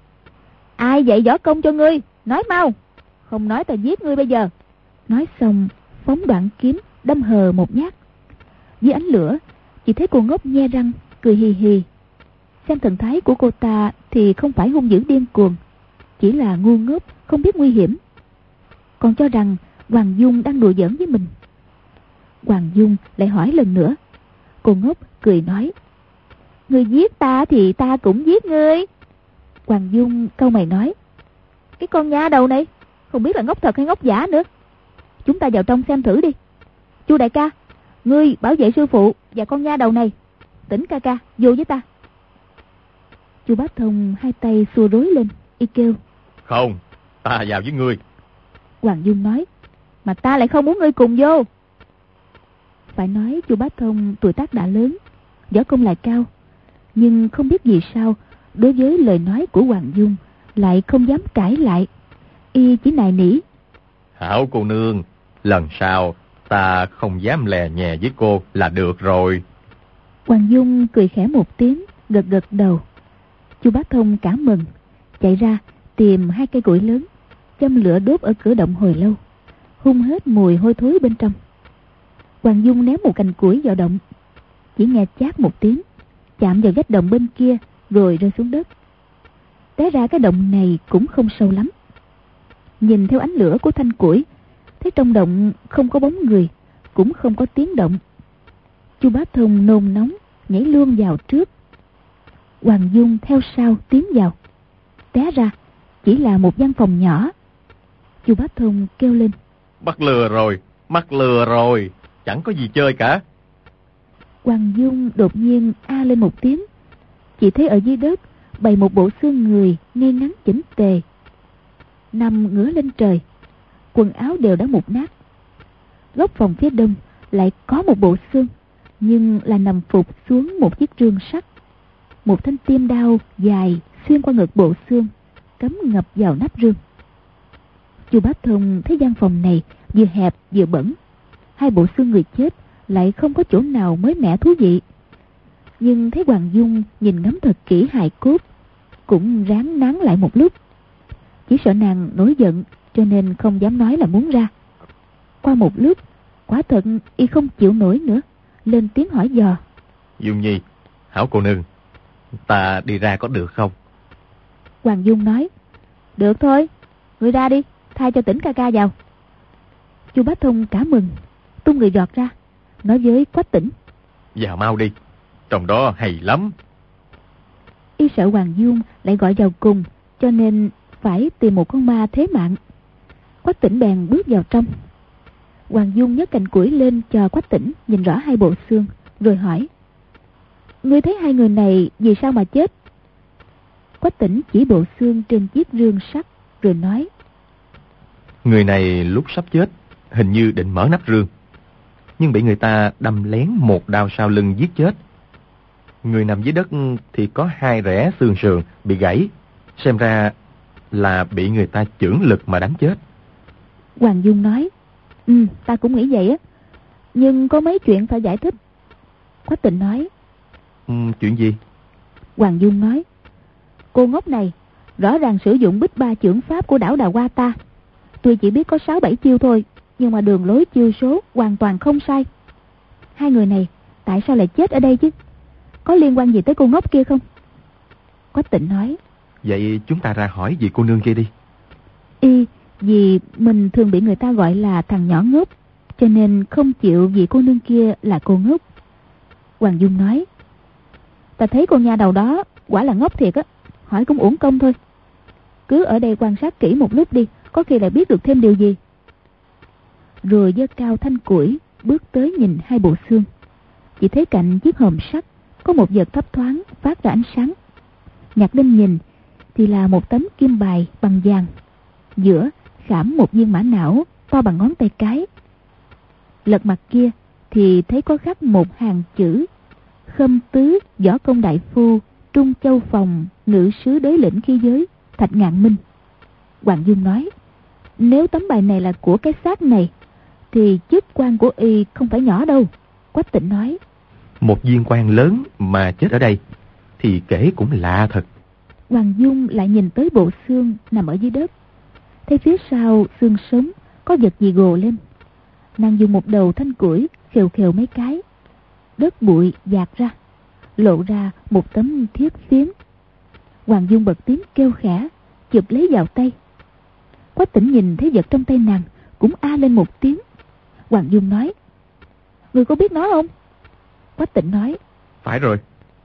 Ai dạy võ công cho ngươi? Nói mau, không nói ta giết ngươi bây giờ. Nói xong phóng đoạn kiếm đâm hờ một nhát. Dưới ánh lửa chỉ thấy cô ngốc nhe răng cười hì hì. Xem thần thái của cô ta thì không phải hung dữ điên cuồng, chỉ là ngu ngốc không biết nguy hiểm, còn cho rằng Hoàng Dung đang đùa giỡn với mình. Hoàng Dung lại hỏi lần nữa. Cô ngốc cười nói: Ngươi giết ta thì ta cũng giết ngươi. Hoàng Dung câu mày nói: Cái con nha đầu này không biết là ngốc thật hay ngốc giả nữa. Chúng ta vào trong xem thử đi. Chu đại ca, ngươi bảo vệ sư phụ và con nha đầu này. Tỉnh ca ca vô với ta. Chu Bá Thông hai tay xua rối lên, y kêu: Không, ta vào với ngươi. Hoàng Dung nói: Mà ta lại không muốn ngươi cùng vô. Phải nói Chu Bá Thông tuổi tác đã lớn, võ công lại cao, nhưng không biết vì sao đối với lời nói của Hoàng Dung lại không dám cãi lại. Y chỉ nài nỉ: Hảo cô nương, lần sau ta không dám lè nhè với cô là được rồi. Hoàng Dung cười khẽ một tiếng, gật gật đầu. Chu Bá Thông cảm mừng, chạy ra tìm hai cây củi lớn, châm lửa đốt ở cửa động hồi lâu, hun hết mùi hôi thối bên trong. Hoàng Dung ném một cành củi vào động, chỉ nghe chát một tiếng, chạm vào vách động bên kia rồi rơi xuống đất. Té ra cái động này cũng không sâu lắm. Nhìn theo ánh lửa của thanh củi, thấy trong động không có bóng người, cũng không có tiếng động. Chu Bá Thông nôn nóng nhảy luôn vào trước. Hoàng Dung theo sau tiến vào. Té ra chỉ là một gian phòng nhỏ. Chu Bá Thông kêu lên: Bắt lừa rồi, mắc lừa rồi, chẳng có gì chơi cả. Hoàng Dung đột nhiên a lên một tiếng, chỉ thấy ở dưới đất bày một bộ xương người ngay ngắn chỉnh tề, nằm ngửa lên trời, quần áo đều đã mục nát. Góc phòng phía đông lại có một bộ xương, nhưng là nằm phục xuống một chiếc rương sắt. Một thanh tiêm đao dài xuyên qua ngực bộ xương, cắm ngập vào nắp rương. Chu Bá Thông thấy gian phòng này vừa hẹp vừa bẩn, hai bộ xương người chết lại không có chỗ nào mới mẻ thú vị. Nhưng thấy Hoàng Dung nhìn ngắm thật kỹ hài cốt, cũng ráng nán lại một lúc. Chỉ sợ nàng nổi giận, cho nên không dám nói là muốn ra. Qua một lúc, quả thật y không chịu nổi nữa, lên tiếng hỏi dò: Dung Nhi, hảo cô nương, ta đi ra có được không? Hoàng Dung nói: Được thôi, ngươi ra đi, thay cho Tỉnh ca ca vào. Chu Bá Thông cả mừng, tung người giọt ra, nói với Quách Tỉnh: Vào mau đi, trong đó hay lắm. Y sợ Hoàng Dung lại gọi vào cùng, cho nên phải tìm một con ma thế mạng. Quách Tỉnh bèn bước vào trong. Hoàng Dung nhấc cành củi lên cho Quách Tỉnh nhìn rõ hai bộ xương, rồi hỏi: Ngươi thấy hai người này vì sao mà chết? Quách Tỉnh chỉ bộ xương trên chiếc rương sắt, rồi nói: Người này lúc sắp chết hình như định mở nắp rương, nhưng bị người ta đâm lén một đao sau lưng giết chết. Người nằm dưới đất thì có hai rẽ xương sườn bị gãy, xem ra là bị người ta chưởng lực mà đánh chết. Hoàng Dung nói: Ừ, ta cũng nghĩ vậy á, nhưng có mấy chuyện phải giải thích. Quách Tỉnh nói: ừ, Chuyện gì? Hoàng Dung nói: Cô ngốc này rõ ràng sử dụng bích ba chưởng pháp của đảo Đà Hoa ta. Tuy chỉ biết có sáu bảy chiêu thôi, nhưng mà đường lối chiêu số hoàn toàn không sai. Hai người này tại sao lại chết ở đây chứ? Có liên quan gì tới cô ngốc kia không? Quách Tỉnh nói: Vậy chúng ta ra hỏi vị cô nương kia đi. Y vì mình thường bị người ta gọi là thằng nhỏ ngốc, cho nên không chịu vị cô nương kia là cô ngốc. Hoàng Dung nói: Ta thấy con nha đầu đó quả là ngốc thiệt á, hỏi cũng uổng công thôi. Cứ ở đây quan sát kỹ một lúc đi, có khi lại biết được thêm điều gì. Rồi giơ cao thanh củi, bước tới nhìn hai bộ xương. Chỉ thấy cạnh chiếc hòm sắt có một vật thấp thoáng phát ra ánh sáng. Nhặt lên nhìn thì là một tấm kim bài bằng vàng, giữa khảm một viên mã não to bằng ngón tay cái. Lật mặt kia thì thấy có khắc một hàng chữ: Khâm tứ võ công đại phu, Trung Châu Phòng, ngự sứ đới lĩnh khí giới, Thạch Ngạn Minh. Hoàng Dung nói: Nếu tấm bài này là của cái xác này thì chức quan của y không phải nhỏ đâu. Quách Tỉnh nói: Một viên quan lớn mà chết ở đây thì kể cũng lạ thật. Hoàng Dung lại nhìn tới bộ xương nằm ở dưới đất, thấy phía sau xương sống có vật gì gồ lên. Nàng dùng một đầu thanh củi khều khều mấy cái, đất bụi dạt ra, lộ ra một tấm thiết phiến. Hoàng Dung bật tiếng kêu khẽ, chụp lấy vào tay. Quách Tỉnh nhìn thấy vật trong tay nàng cũng a lên một tiếng. Hoàng Dung nói: Người có biết nó không? Quách Tỉnh nói: Phải rồi,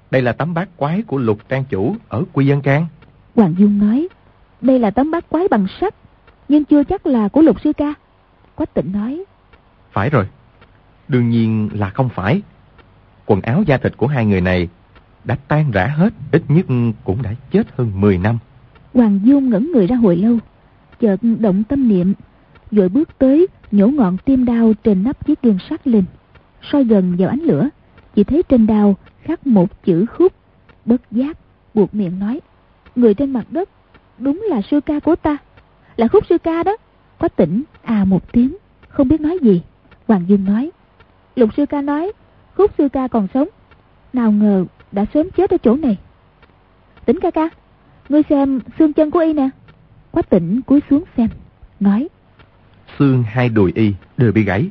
đây là tấm bát quái của Lục trang chủ ở Quy Dân Can. Hoàng Dung nói, đây là tấm bát quái bằng sắt, nhưng chưa chắc là của Lục sư ca. Quách Tĩnh nói, phải rồi, đương nhiên là không phải. Quần áo da thịt của hai người này đã tan rã hết, ít nhất cũng đã chết hơn mười năm. Hoàng Dung ngẩn người ra hồi lâu, chợt động tâm niệm, vội bước tới nhổ ngọn tim đao trên nắp chiếc gương sắt lên, soi gần vào ánh lửa, chỉ thấy trên đao khắc một chữ Khúc. Bất giác buộc miệng nói, người trên mặt đất đúng là sư ca của ta, là Khúc sư ca đó. Quách Tĩnh à một tiếng, không biết nói gì. Hoàng Dung nói, Lục sư ca nói Khúc sư ca còn sống, nào ngờ đã sớm chết ở chỗ này. Tĩnh ca ca, ngươi xem xương chân của y nè. Quách Tĩnh cúi xuống xem, nói, xương hai đùi y đều bị gãy.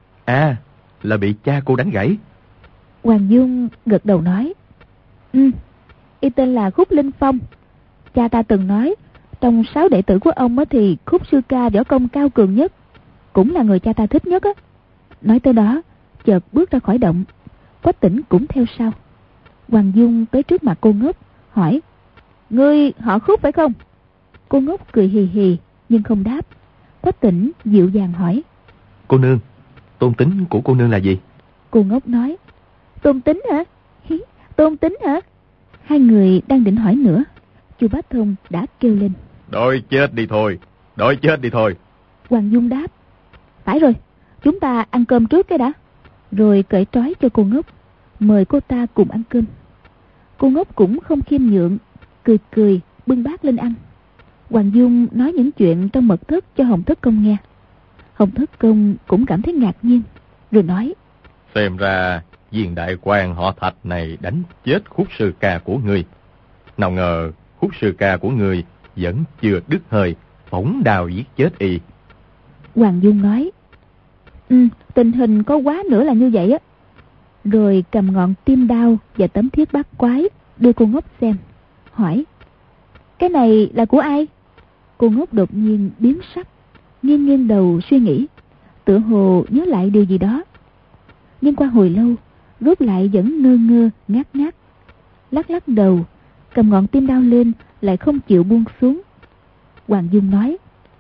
À, là bị cha cô đánh gãy. Hoàng Dung gật đầu nói, Ừ, y tên là Khúc Linh Phong. Cha ta từng nói, trong sáu đệ tử của ông thì Khúc sư ca võ công cao cường nhất, cũng là người cha ta thích nhất á. Nói tới đó, chợt bước ra khỏi động. Quách Tĩnh cũng theo sau. Hoàng Dung tới trước mặt cô Ngốc, hỏi, ngươi họ Khúc phải không? Cô Ngốc cười hì hì nhưng không đáp. Quách Tĩnh dịu dàng hỏi, cô nương, tôn tính của cô nương là gì? Cô Ngốc nói, tôn tính hả? Tôn tính hả? Hai người đang định hỏi nữa, Chu Bá Thông đã kêu lên, đói chết đi thôi, đói chết đi thôi. Hoàng Dung đáp, phải rồi, chúng ta ăn cơm trước cái đã. Rồi cởi trói cho cô Ngốc, mời cô ta cùng ăn cơm. Cô Ngốc cũng không khiêm nhượng, cười cười bưng bát lên ăn. Hoàng Dung nói những chuyện trong mật thất cho Hồng Thất Công nghe. Hồng Thất Công cũng cảm thấy ngạc nhiên, rồi nói, xem ra viên đại quan họ Thạch này đánh chết Khúc sư ca của ngươi. Nào ngờ Khúc sư ca của ngươi vẫn chưa đứt hơi, phóng đao giết chết y. Hoàng Dung nói, Ừ, tình hình có quá nữa là như vậy á. Rồi cầm ngọn tim đao và tấm thiết bát quái đưa cô Ngốc xem, hỏi, cái này là của ai? Cô Ngốc đột nhiên biến sắc, nghiêng nghiêng đầu suy nghĩ, tựa hồ nhớ lại điều gì đó. Nhưng qua hồi lâu, rốt lại vẫn ngơ ngơ ngác ngác, lắc lắc đầu, cầm ngọn tim đao lên lại không chịu buông xuống. Hoàng Dung nói,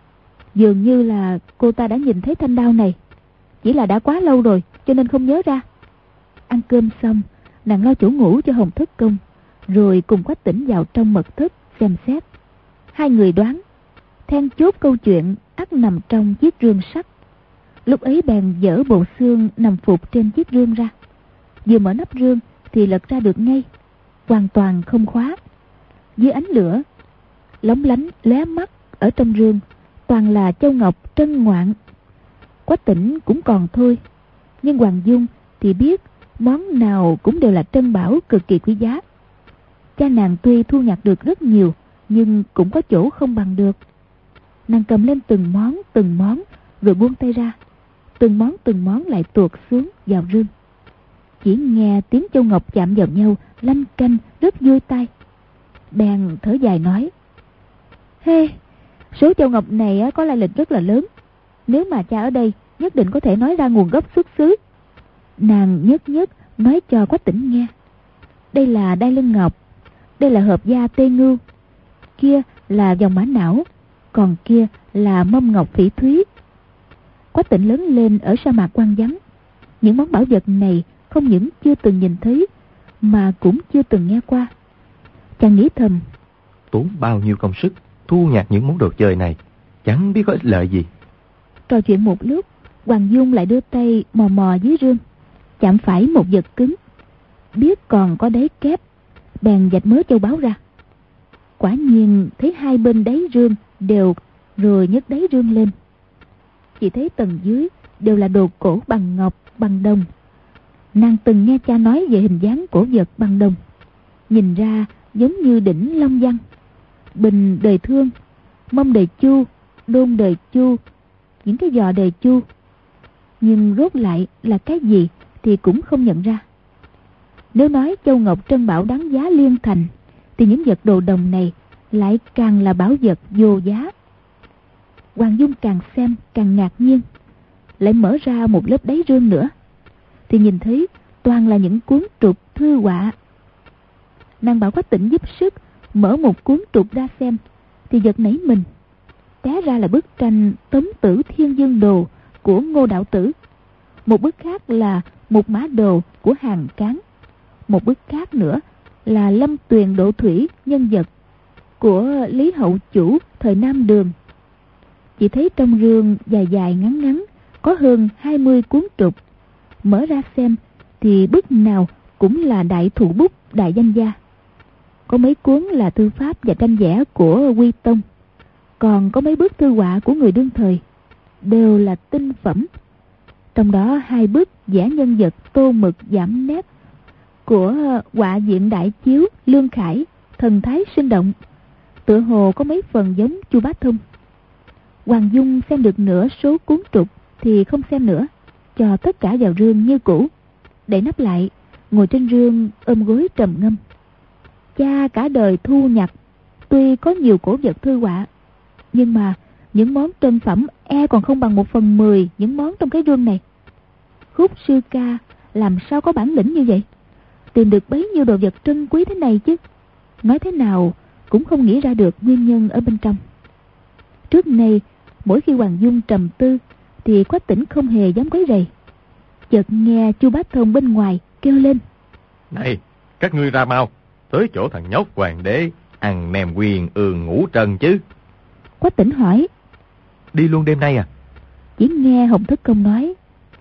dường như là cô ta đã nhìn thấy thanh đao này, chỉ là đã quá lâu rồi cho nên không nhớ ra. Ăn cơm xong, nàng lo chỗ ngủ cho Hồng Thất Công, rồi cùng Quách Tĩnh vào trong mật thất xem xét. Hai người đoán then chốt câu chuyện ắt nằm trong chiếc rương sắt. Lúc ấy bèn dỡ bộ xương nằm phục trên chiếc rương ra. Vừa mở nắp rương thì lật ra được ngay, hoàn toàn không khóa. Dưới ánh lửa lóng lánh lóe mắt, ở trong rương toàn là châu ngọc trân ngoạn. Quách Tĩnh cũng còn thôi, nhưng Hoàng Dung thì biết món nào cũng đều là trân bảo cực kỳ quý giá. Cha nàng tuy thu nhặt được rất nhiều, nhưng cũng có chỗ không bằng được. Nàng cầm lên từng món từng món, rồi buông tay ra, từng món từng món lại tuột xuống vào rương. Chỉ nghe tiếng châu ngọc chạm vào nhau lanh canh rất vui tai. Bèn thở dài nói, Hê, số châu ngọc này có lai lịch rất là lớn. Nếu mà cha ở đây nhất định có thể nói ra nguồn gốc xuất xứ. Nàng nhất nhất nói cho Quách Tĩnh nghe, đây là đai lưng ngọc, đây là hợp da tê ngưu, kia là vòng mã não, còn kia là mâm ngọc phỉ thúy. Quách Tĩnh lớn lên ở sa mạc hoang vắng, những món bảo vật này không những chưa từng nhìn thấy mà cũng chưa từng nghe qua. Chàng nghĩ thầm, tốn bao nhiêu công sức thu nhặt những món đồ chơi này, chẳng biết có ích lợi gì. Trò chuyện một lúc, Hoàng Dung lại đưa tay mò mò dưới rương, chạm phải một vật cứng, biết còn có đáy kép, bèn vạch mớ châu báu ra. Quả nhiên thấy hai bên đáy rương đều, rồi nhấc đáy rương lên, chỉ thấy tầng dưới đều là đồ cổ bằng ngọc, bằng đồng. Nàng từng nghe cha nói về hình dáng cổ vật bằng đồng, nhìn ra giống như đỉnh Long Văn, bình đời Thương, mâm đời Chu, đôn đời Chu, những cái giò đời Chu. Nhưng rốt lại là cái gì thì cũng không nhận ra. Nếu nói châu ngọc trân bảo đáng giá liên thành, thì những vật đồ đồng này lại càng là bảo vật vô giá. Hoàng Dung càng xem càng ngạc nhiên, lại mở ra một lớp đáy rương nữa, thì nhìn thấy toàn là những cuốn trục thư họa. Nàng bảo Quách Tĩnh giúp sức mở một cuốn trục ra xem, thì giật nảy mình. Té ra là bức tranh Tống Tử Thiên Dương Đồ của Ngô Đạo Tử. Một bức khác là Một Mã Đồ của Hàn Cán. Một bức khác nữa là Lâm Tuyền Độ Thủy Nhân Vật của Lý Hậu Chủ thời Nam Đường. Chỉ thấy trong rương dài dài ngắn ngắn có hơn hai mươi cuốn trục. Mở ra xem thì bức nào cũng là đại thủ bút đại danh gia. Có mấy cuốn là thư pháp và tranh vẽ của Quy Tông, còn có mấy bức thư họa của người đương thời, đều là tinh phẩm. Trong đó hai bức vẽ nhân vật tô mực giảm nét của họa diện Đại Chiếu Lương Khải, thần thái sinh động, tựa hồ có mấy phần giống Chu Bá Thông. Hoàng Dung xem được nửa số cuốn trục thì không xem nữa, cho tất cả vào rương như cũ, để nắp lại, ngồi trên rương ôm gối trầm ngâm. Cha cả đời thu nhặt, tuy có nhiều cổ vật thư họa, nhưng mà những món trân phẩm e còn không bằng một phần mười những món trong cái rương này. Khúc sư ca làm sao có bản lĩnh như vậy, tìm được bấy nhiêu đồ vật trân quý thế này chứ? Nói thế nào cũng không nghĩ ra được nguyên nhân ở bên trong. Trước nay mỗi khi Hoàng Dung trầm tư thì Quách Tĩnh không hề dám quấy rầy. Chợt nghe Chu Bá Thông bên ngoài kêu lên: Này, các ngươi ra mau, tới chỗ thằng nhóc hoàng đế ăn nèm quyền ương ngủ trần chứ. Quách Tĩnh hỏi: Đi luôn đêm nay à? Chỉ nghe Hồng Thất Công nói: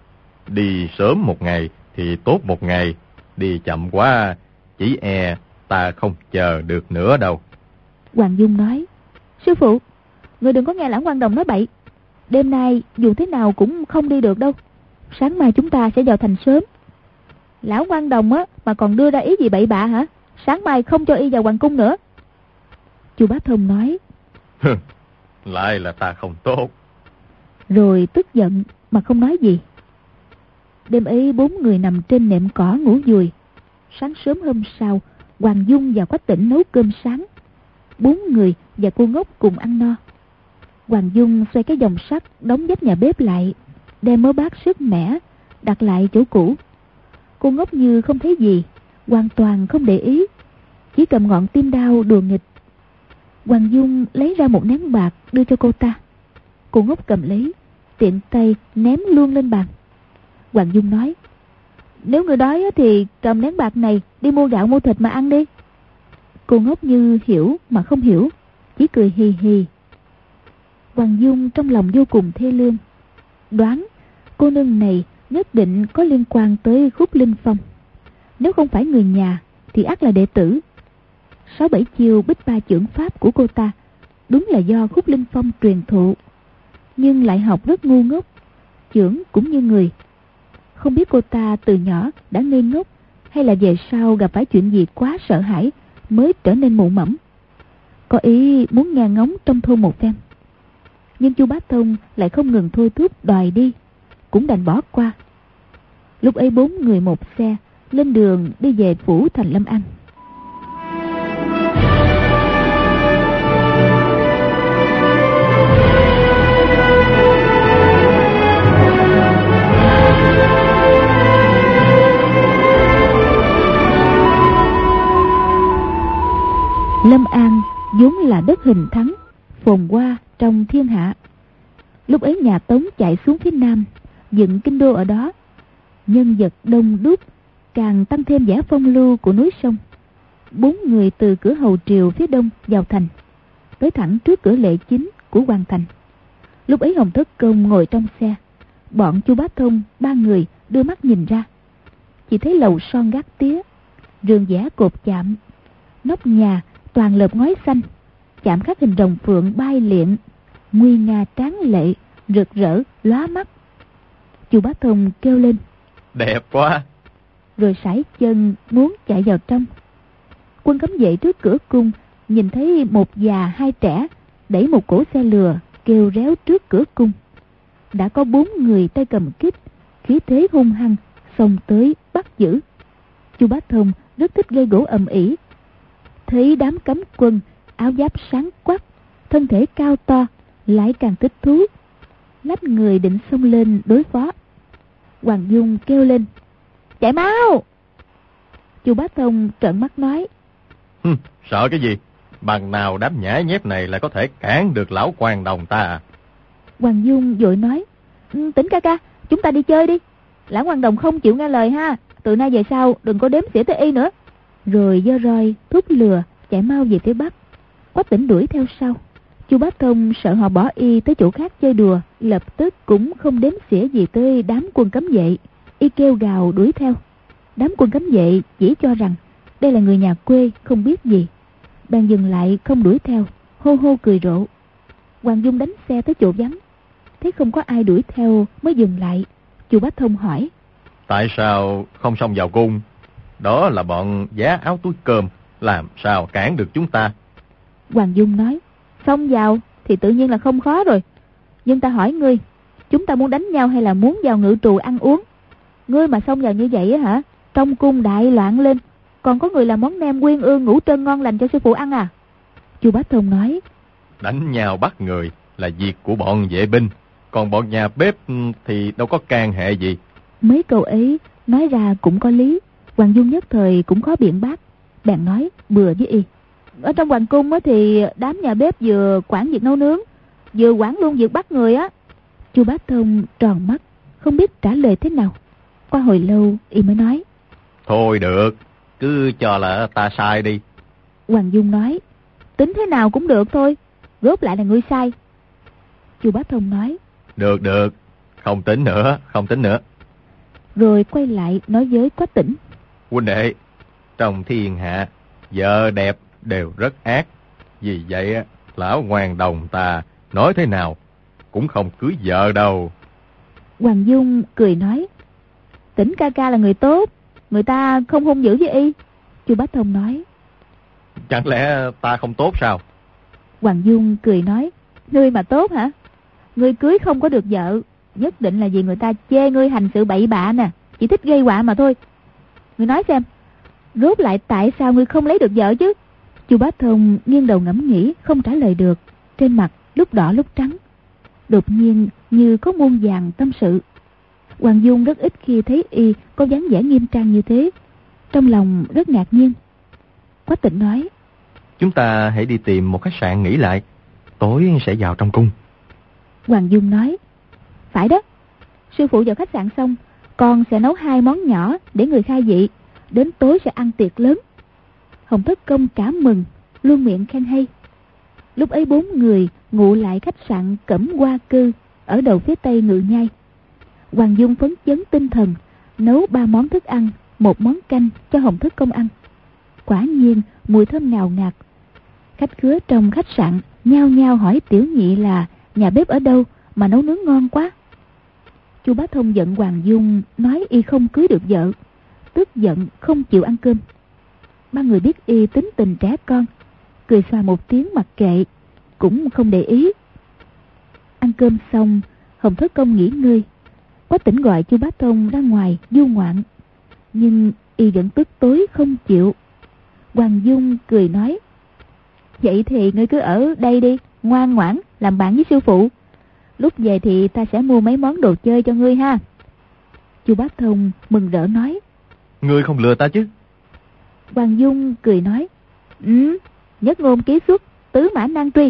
Đi sớm một ngày thì tốt một ngày, đi chậm quá chỉ e ta không chờ được nữa đâu. Hoàng Dung nói: Sư phụ, người đừng có nghe Lão Quan Đồng nói bậy. Đêm nay dù thế nào cũng không đi được đâu. Sáng mai chúng ta sẽ vào thành sớm. Lão Quan Đồng á mà còn đưa ra ý gì bậy bạ hả? Sáng mai không cho y vào hoàng cung nữa. Chu Bá Thông nói: Lại là ta không tốt. Rồi tức giận mà không nói gì. Đêm ấy bốn người nằm trên nệm cỏ ngủ vùi. Sáng sớm hôm sau, Hoàng Dung và Quách Tĩnh nấu cơm sáng. Bốn người và cô ngốc cùng ăn no. Hoàng Dung xoay cái vòng sắt đóng vách nhà bếp lại, đem mớ bát sứt mẻ đặt lại chỗ cũ. Cô ngốc như không thấy gì, hoàn toàn không để ý, chỉ cầm ngọn tim đao đùa nghịch. Hoàng Dung lấy ra một nén bạc đưa cho cô ta. Cô ngốc cầm lấy, tiện tay ném luôn lên bàn. Hoàng Dung nói: Nếu người đói thì cầm nén bạc này đi mua gạo mua thịt mà ăn đi. Cô ngốc như hiểu mà không hiểu, chỉ cười hì hì. Hoàng Dung trong lòng vô cùng thê lương, đoán cô nương này nhất định có liên quan tới Khúc Linh Phong. Nếu không phải người nhà thì ắt là đệ tử. Sáu bảy chiêu bích ba chưởng pháp của cô ta đúng là do Khúc Linh Phong truyền thụ, nhưng lại học rất ngu ngốc, chưởng cũng như người. Không biết cô ta từ nhỏ đã ngây ngốc, hay là về sau gặp phải chuyện gì quá sợ hãi mới trở nên mụ mẫm. Có ý muốn nghe ngóng trong thôn một phen, nhưng Chu Bá Thông lại không ngừng thôi thúc đòi đi, cũng đành bỏ qua. Lúc ấy bốn người một xe lên đường đi về phủ thành Lâm An. Lâm An vốn là đất hình thắng, phồn hoa trong thiên hạ. Lúc ấy nhà Tống chạy xuống phía nam, dựng kinh đô ở đó. Nhân vật đông đúc, càng tăng thêm vẻ phong lưu của núi sông. Bốn người từ cửa hầu triều phía đông vào thành, tới thẳng trước cửa lệ chính của hoàng thành. Lúc ấy Hồng Thất Công ngồi trong xe, bọn Chu Bá Thông ba người đưa mắt nhìn ra, chỉ thấy lầu son gác tía, rường vẽ cột chạm, nóc nhà toàn lợp ngói xanh, chạm khắc hình rồng phượng bay liệng, nguy nga tráng lệ, rực rỡ lóa mắt. Chu Bá Thông kêu lên: Đẹp quá! Rồi sải chân muốn chạy vào trong. Quân cấm vệ trước cửa cung nhìn thấy một già hai trẻ đẩy một cỗ xe lừa kêu réo trước cửa cung. Đã có bốn người tay cầm kích, khí thế hung hăng xông tới bắt giữ. Chu Bá Thông rất thích gây gỗ ầm ĩ, thấy đám cấm quân áo giáp sáng quắc, thân thể cao to, lại càng thích thú, lách người định xông lên đối phó. Hoàng Dung kêu lên: Chạy mau! Chu Bá Thông trợn mắt nói: Hừ, sợ cái gì? Bằng nào đám nhãi nhép này lại có thể cản được lão quan đồng ta à? Hoàng Dung vội nói, ừ, Tỉnh ca ca, chúng ta đi chơi đi. Lão quan đồng không chịu nghe lời ha. Từ nay về sau đừng có đếm xỉa tới y nữa. Rồi giơ roi thúc lừa chạy mau về phía bắc. Quách Tỉnh đuổi theo sau. Chu Bá Thông sợ họ bỏ y tới chỗ khác chơi đùa, lập tức cũng không đếm xỉa gì tới đám quân cấm vệ. Y kêu gào đuổi theo. Đám quân cấm vệ chỉ cho rằng đây là người nhà quê không biết gì, bèn dừng lại không đuổi theo, hô hô cười rộ. Hoàng Dung đánh xe tới chỗ vắng, thấy không có ai đuổi theo mới dừng lại. Chu Bá Thông hỏi, tại sao không xông vào cung? Đó là bọn giá áo túi cơm, làm sao cản được chúng ta? Hoàng Dung nói, xông vào thì tự nhiên là không khó rồi. Nhưng ta hỏi ngươi, chúng ta muốn đánh nhau hay là muốn vào ngự trù ăn uống? Ngươi mà xông vào như vậy á hả, trong cung đại loạn lên, còn có người làm món nem quyên ương ngũ trân ngon lành cho sư phụ ăn à? Chu Bá Thông nói, đánh nhau bắt người là việc của bọn vệ binh, còn bọn nhà bếp thì đâu có can hệ gì. Mấy câu ấy nói ra cũng có lý. Hoàng Dung nhất thời cũng có biện bác, bèn nói bừa với y, ở trong hoàng cung á thì đám nhà bếp vừa quản việc nấu nướng, vừa quản luôn việc bắt người á. Chu Bá Thông tròn mắt, không biết trả lời thế nào. Qua hồi lâu y mới nói, thôi được, cứ cho là ta sai đi. Hoàng Dung nói, tính thế nào cũng được thôi, rốt lại là ngươi sai. Chu Bá Thông nói, được được, không tính nữa, không tính nữa. Rồi quay lại nói với Quách Tỉnh, huynh đệ, trong thiên hạ vợ đẹp đều rất ác, vì vậy lão ngoan đồng ta nói thế nào cũng không cưới vợ đâu. Hoàng Dung cười nói, Tỉnh ca ca là người tốt, người ta không hung dữ với y. Chu Bá Thông nói, chẳng lẽ ta không tốt sao? Hoàng Dung cười nói, ngươi mà tốt hả? Ngươi cưới không có được vợ, nhất định là vì người ta chê ngươi hành sự bậy bạ nè, chỉ thích gây họa mà thôi. Ngươi nói xem, rốt lại tại sao ngươi không lấy được vợ chứ? Chu Bá Thông nghiêng đầu ngẫm nghĩ, không trả lời được, trên mặt lúc đỏ lúc trắng. Đột nhiên như có muôn vàn tâm sự. Hoàng Dung rất ít khi thấy y có dáng vẻ nghiêm trang như thế, trong lòng rất ngạc nhiên. Quách Tỉnh nói, chúng ta hãy đi tìm một khách sạn nghỉ lại, tối sẽ vào trong cung. Hoàng Dung nói, phải đó, sư phụ vào khách sạn xong, con sẽ nấu hai món nhỏ để người khai vị, đến tối sẽ ăn tiệc lớn. Hồng Thất Công cảm mừng, luôn miệng khen hay. Lúc ấy bốn người ngụ lại khách sạn Cẩm Hoa Cư ở đầu phía tây Ngự Nhai. Hoàng Dung phấn chấn tinh thần, nấu ba món thức ăn, một món canh cho Hồng Thất Công ăn. Quả nhiên mùi thơm ngào ngạt. Khách khứa trong khách sạn nhao nhao hỏi tiểu nhị là nhà bếp ở đâu mà nấu nướng ngon quá. Chu Bá Thông giận Hoàng Dung nói y không cưới được vợ, tức giận không chịu ăn cơm. Ba người biết y tính tình trẻ con, cười xòa một tiếng mặc kệ, cũng không để ý. Ăn cơm xong, Hồng Thất Công nghỉ ngơi. Quách Tỉnh gọi Chu Bá Thông ra ngoài du ngoạn, nhưng y vẫn tức tối không chịu. Hoàng Dung cười nói, vậy thì ngươi cứ ở đây đi, ngoan ngoãn làm bạn với sư phụ. Lúc về thì ta sẽ mua mấy món đồ chơi cho ngươi ha. Chu Bá Thông mừng rỡ nói, ngươi không lừa ta chứ? Hoàng Dung cười nói, ừ, nhất ngôn ký xuất, tứ mã nan truy.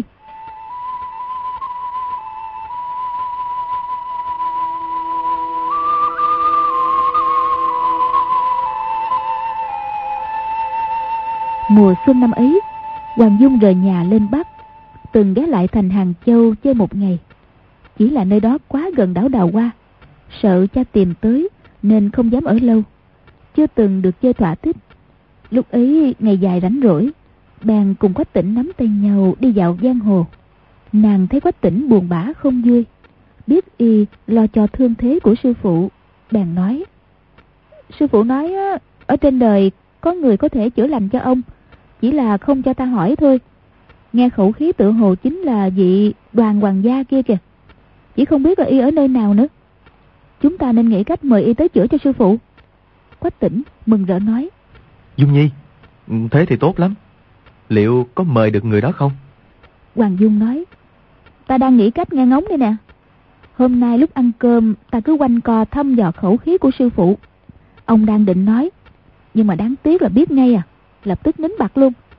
Mùa xuân năm ấy, Hoàng Dung rời nhà lên Bắc, từng ghé lại thành Hàng Châu chơi một ngày. Chỉ là nơi đó quá gần đảo Đào Hoa, sợ cha tìm tới nên không dám ở lâu, chưa từng được chơi thỏa thích. Lúc ấy ngày dài rảnh rỗi, bèn cùng Quách Tỉnh nắm tay nhau đi dạo giang hồ. Nàng thấy Quách Tỉnh buồn bã không vui, biết y lo cho thương thế của sư phụ, bèn nói, sư phụ nói ở trên đời có người có thể chữa lành cho ông, chỉ là không cho ta hỏi thôi. Nghe khẩu khí tựa hồ chính là vị Đoàn hoàng gia kia kìa, chỉ không biết là y ở nơi nào nữa. Chúng ta nên nghĩ cách mời y tới chữa cho sư phụ. Quách Tỉnh mừng rỡ nói, Dung Nhi, thế thì tốt lắm. Liệu có mời được người đó không? Hoàng Dung nói, ta đang nghĩ cách nghe ngóng đây nè. Hôm nay lúc ăn cơm ta cứ quanh co thăm dò khẩu khí của sư phụ. Ông đang định nói, nhưng mà đáng tiếc là biết ngay à, lập tức nín bặt luôn.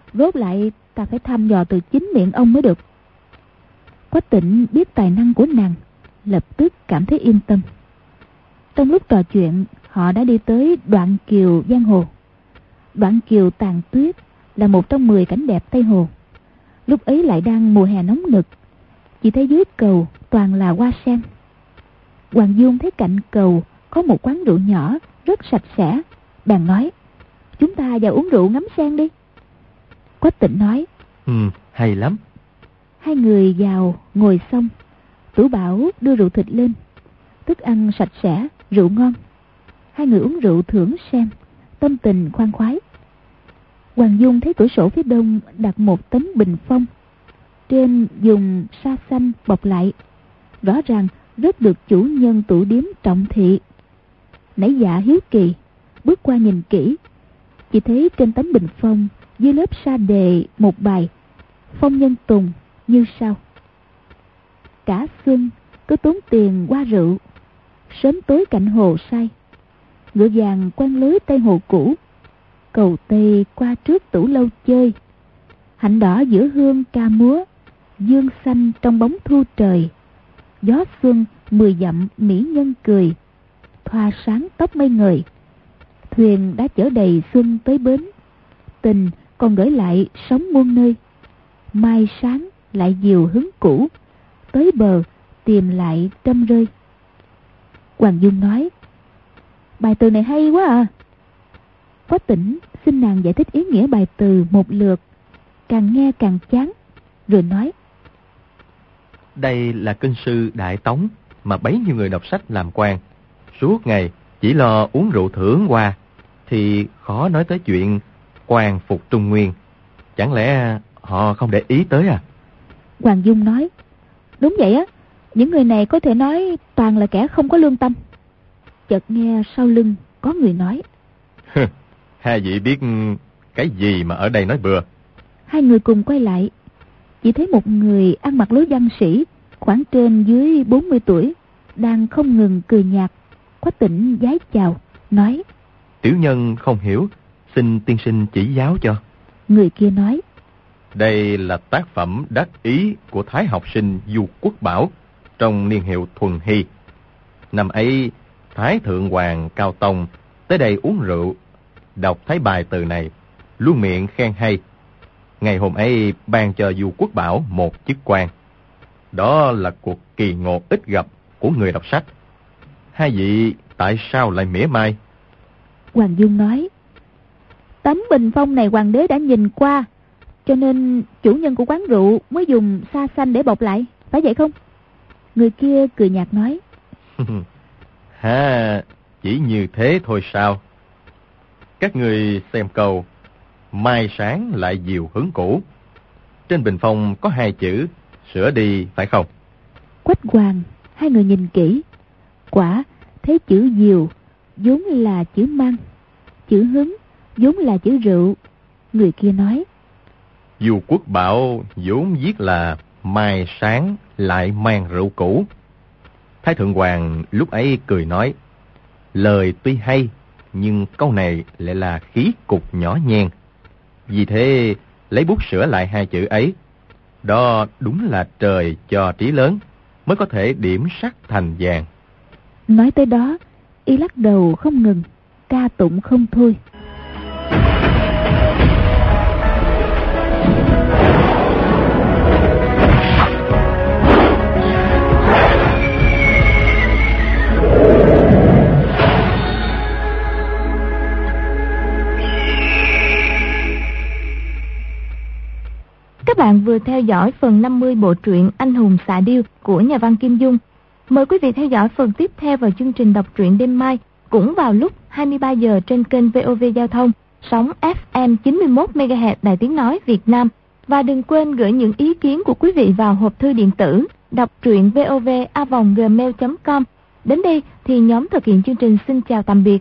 Rốt lại ta phải thăm dò từ chính miệng ông mới được. Quách Tịnh biết tài năng của nàng, lập tức cảm thấy yên tâm. Trong lúc trò chuyện, họ đã đi tới đoạn kiều giang hồ. Đoạn kiều Tàn Tuyết là một trong mười cảnh đẹp Tây Hồ. Lúc ấy lại đang mùa hè nóng nực, chỉ thấy dưới cầu toàn là hoa sen. Hoàng Dung thấy cạnh cầu có một quán rượu nhỏ rất sạch sẽ, bèn nói: chúng ta vào uống rượu ngắm sen đi. Quách Tịnh nói: Ừ, hay lắm. Hai người vào ngồi xong, Tửu Bảo đưa rượu thịt lên, thức ăn sạch sẽ, rượu ngon. Hai người uống rượu thưởng sen, tâm tình khoan khoái. Hoàng Dung thấy cửa sổ phía đông đặt một tấm bình phong, trên dùng sa xanh bọc lại, rõ ràng rất được chủ nhân tủ điếm trọng thị. Nãy dạ hiếu kỳ, bước qua nhìn kỹ, chỉ thấy trên tấm bình phong dưới lớp sa đề một bài phong nhân tùng như sau: cả xuân cứ tốn tiền qua rượu, sớm tối cạnh hồ say, ngựa vàng quen lưới Tây Hồ cũ, cầu Tây qua trước tủ lâu chơi, hạnh đỏ giữa hương ca múa, dương xanh trong bóng thu trời, gió xuân mười dặm mỹ nhân cười, thoa sáng tóc mây ngời, thuyền đã chở đầy xuân tới bến, tình còn gửi lại sống muôn nơi, mai sáng lại diều hứng cũ, tới bờ tìm lại trăm rơi. Hoàng Dung nói: bài từ này hay quá à. Quách Tĩnh xin nàng giải thích ý nghĩa bài từ một lượt, càng nghe càng chán, rồi nói: đây là kinh sư Đại Tống mà bấy nhiêu người đọc sách làm quan, suốt ngày chỉ lo uống rượu thưởng hoa, thì khó nói tới chuyện quan phục Trung Nguyên. Chẳng lẽ họ không để ý tới à? Hoàng Dung nói: đúng vậy á, những người này có thể nói toàn là kẻ không có lương tâm. Chợt nghe sau lưng có người nói: hai vị biết cái gì mà ở đây nói bừa? Hai người cùng quay lại, chỉ thấy một người ăn mặc lối văn sĩ, khoảng trên dưới bốn mươi tuổi, đang không ngừng cười nhạt. Quách Tĩnh vái chào, nói: tiểu nhân không hiểu, xin tiên sinh chỉ giáo cho. Người kia nói: đây là tác phẩm đắc ý của Thái học sinh Du Quốc Bảo trong niên hiệu Thuần Hy. Năm ấy Thái Thượng Hoàng Cao Tông tới đây uống rượu, đọc thấy bài từ này, luôn miệng khen hay. Ngày hôm ấy ban cho Du Quốc Bảo một chức quan. Đó là cuộc kỳ ngộ ít gặp của người đọc sách. Hai vị tại sao lại mỉa mai? Hoàng Dung nói: tấm bình phong này hoàng đế đã nhìn qua, cho nên chủ nhân của quán rượu mới dùng sa xanh để bọc lại, phải vậy không? Người kia cười nhạt nói: ha, chỉ như thế thôi sao? Các người xem câu mai sáng lại diều hứng cũ, trên bình phong có hai chữ sửa đi phải không? Quách Hoàng hai người nhìn kỹ, quả thấy chữ diều vốn là chữ mang, chữ hứng vốn là chữ rượu. Người kia nói: Du Quốc Bảo vốn viết là mai sáng lại mang rượu cũ. Thái Thượng Hoàng lúc ấy cười nói: lời tuy hay, nhưng câu này lại là khí cục nhỏ nhen. Vì thế lấy bút sửa lại hai chữ ấy. Đó đúng là trời cho trí lớn, mới có thể điểm sắc thành vàng. Nói tới đó, y lắc đầu không ngừng, ca tụng không thôi. Các bạn vừa theo dõi phần năm mươi bộ truyện Anh hùng xạ điêu của nhà văn Kim Dung. Mời quý vị theo dõi phần tiếp theo vào chương trình đọc truyện đêm mai, cũng vào lúc hai mươi ba giờ trên kênh vê o vê Giao thông, sóng ép em chín mươi mốt mê ga héc Đài Tiếng Nói Việt Nam. Và đừng quên gửi những ý kiến của quý vị vào hộp thư điện tử đọc truyện vov a vòng gmail chấm com. Đến đây thì nhóm thực hiện chương trình xin chào tạm biệt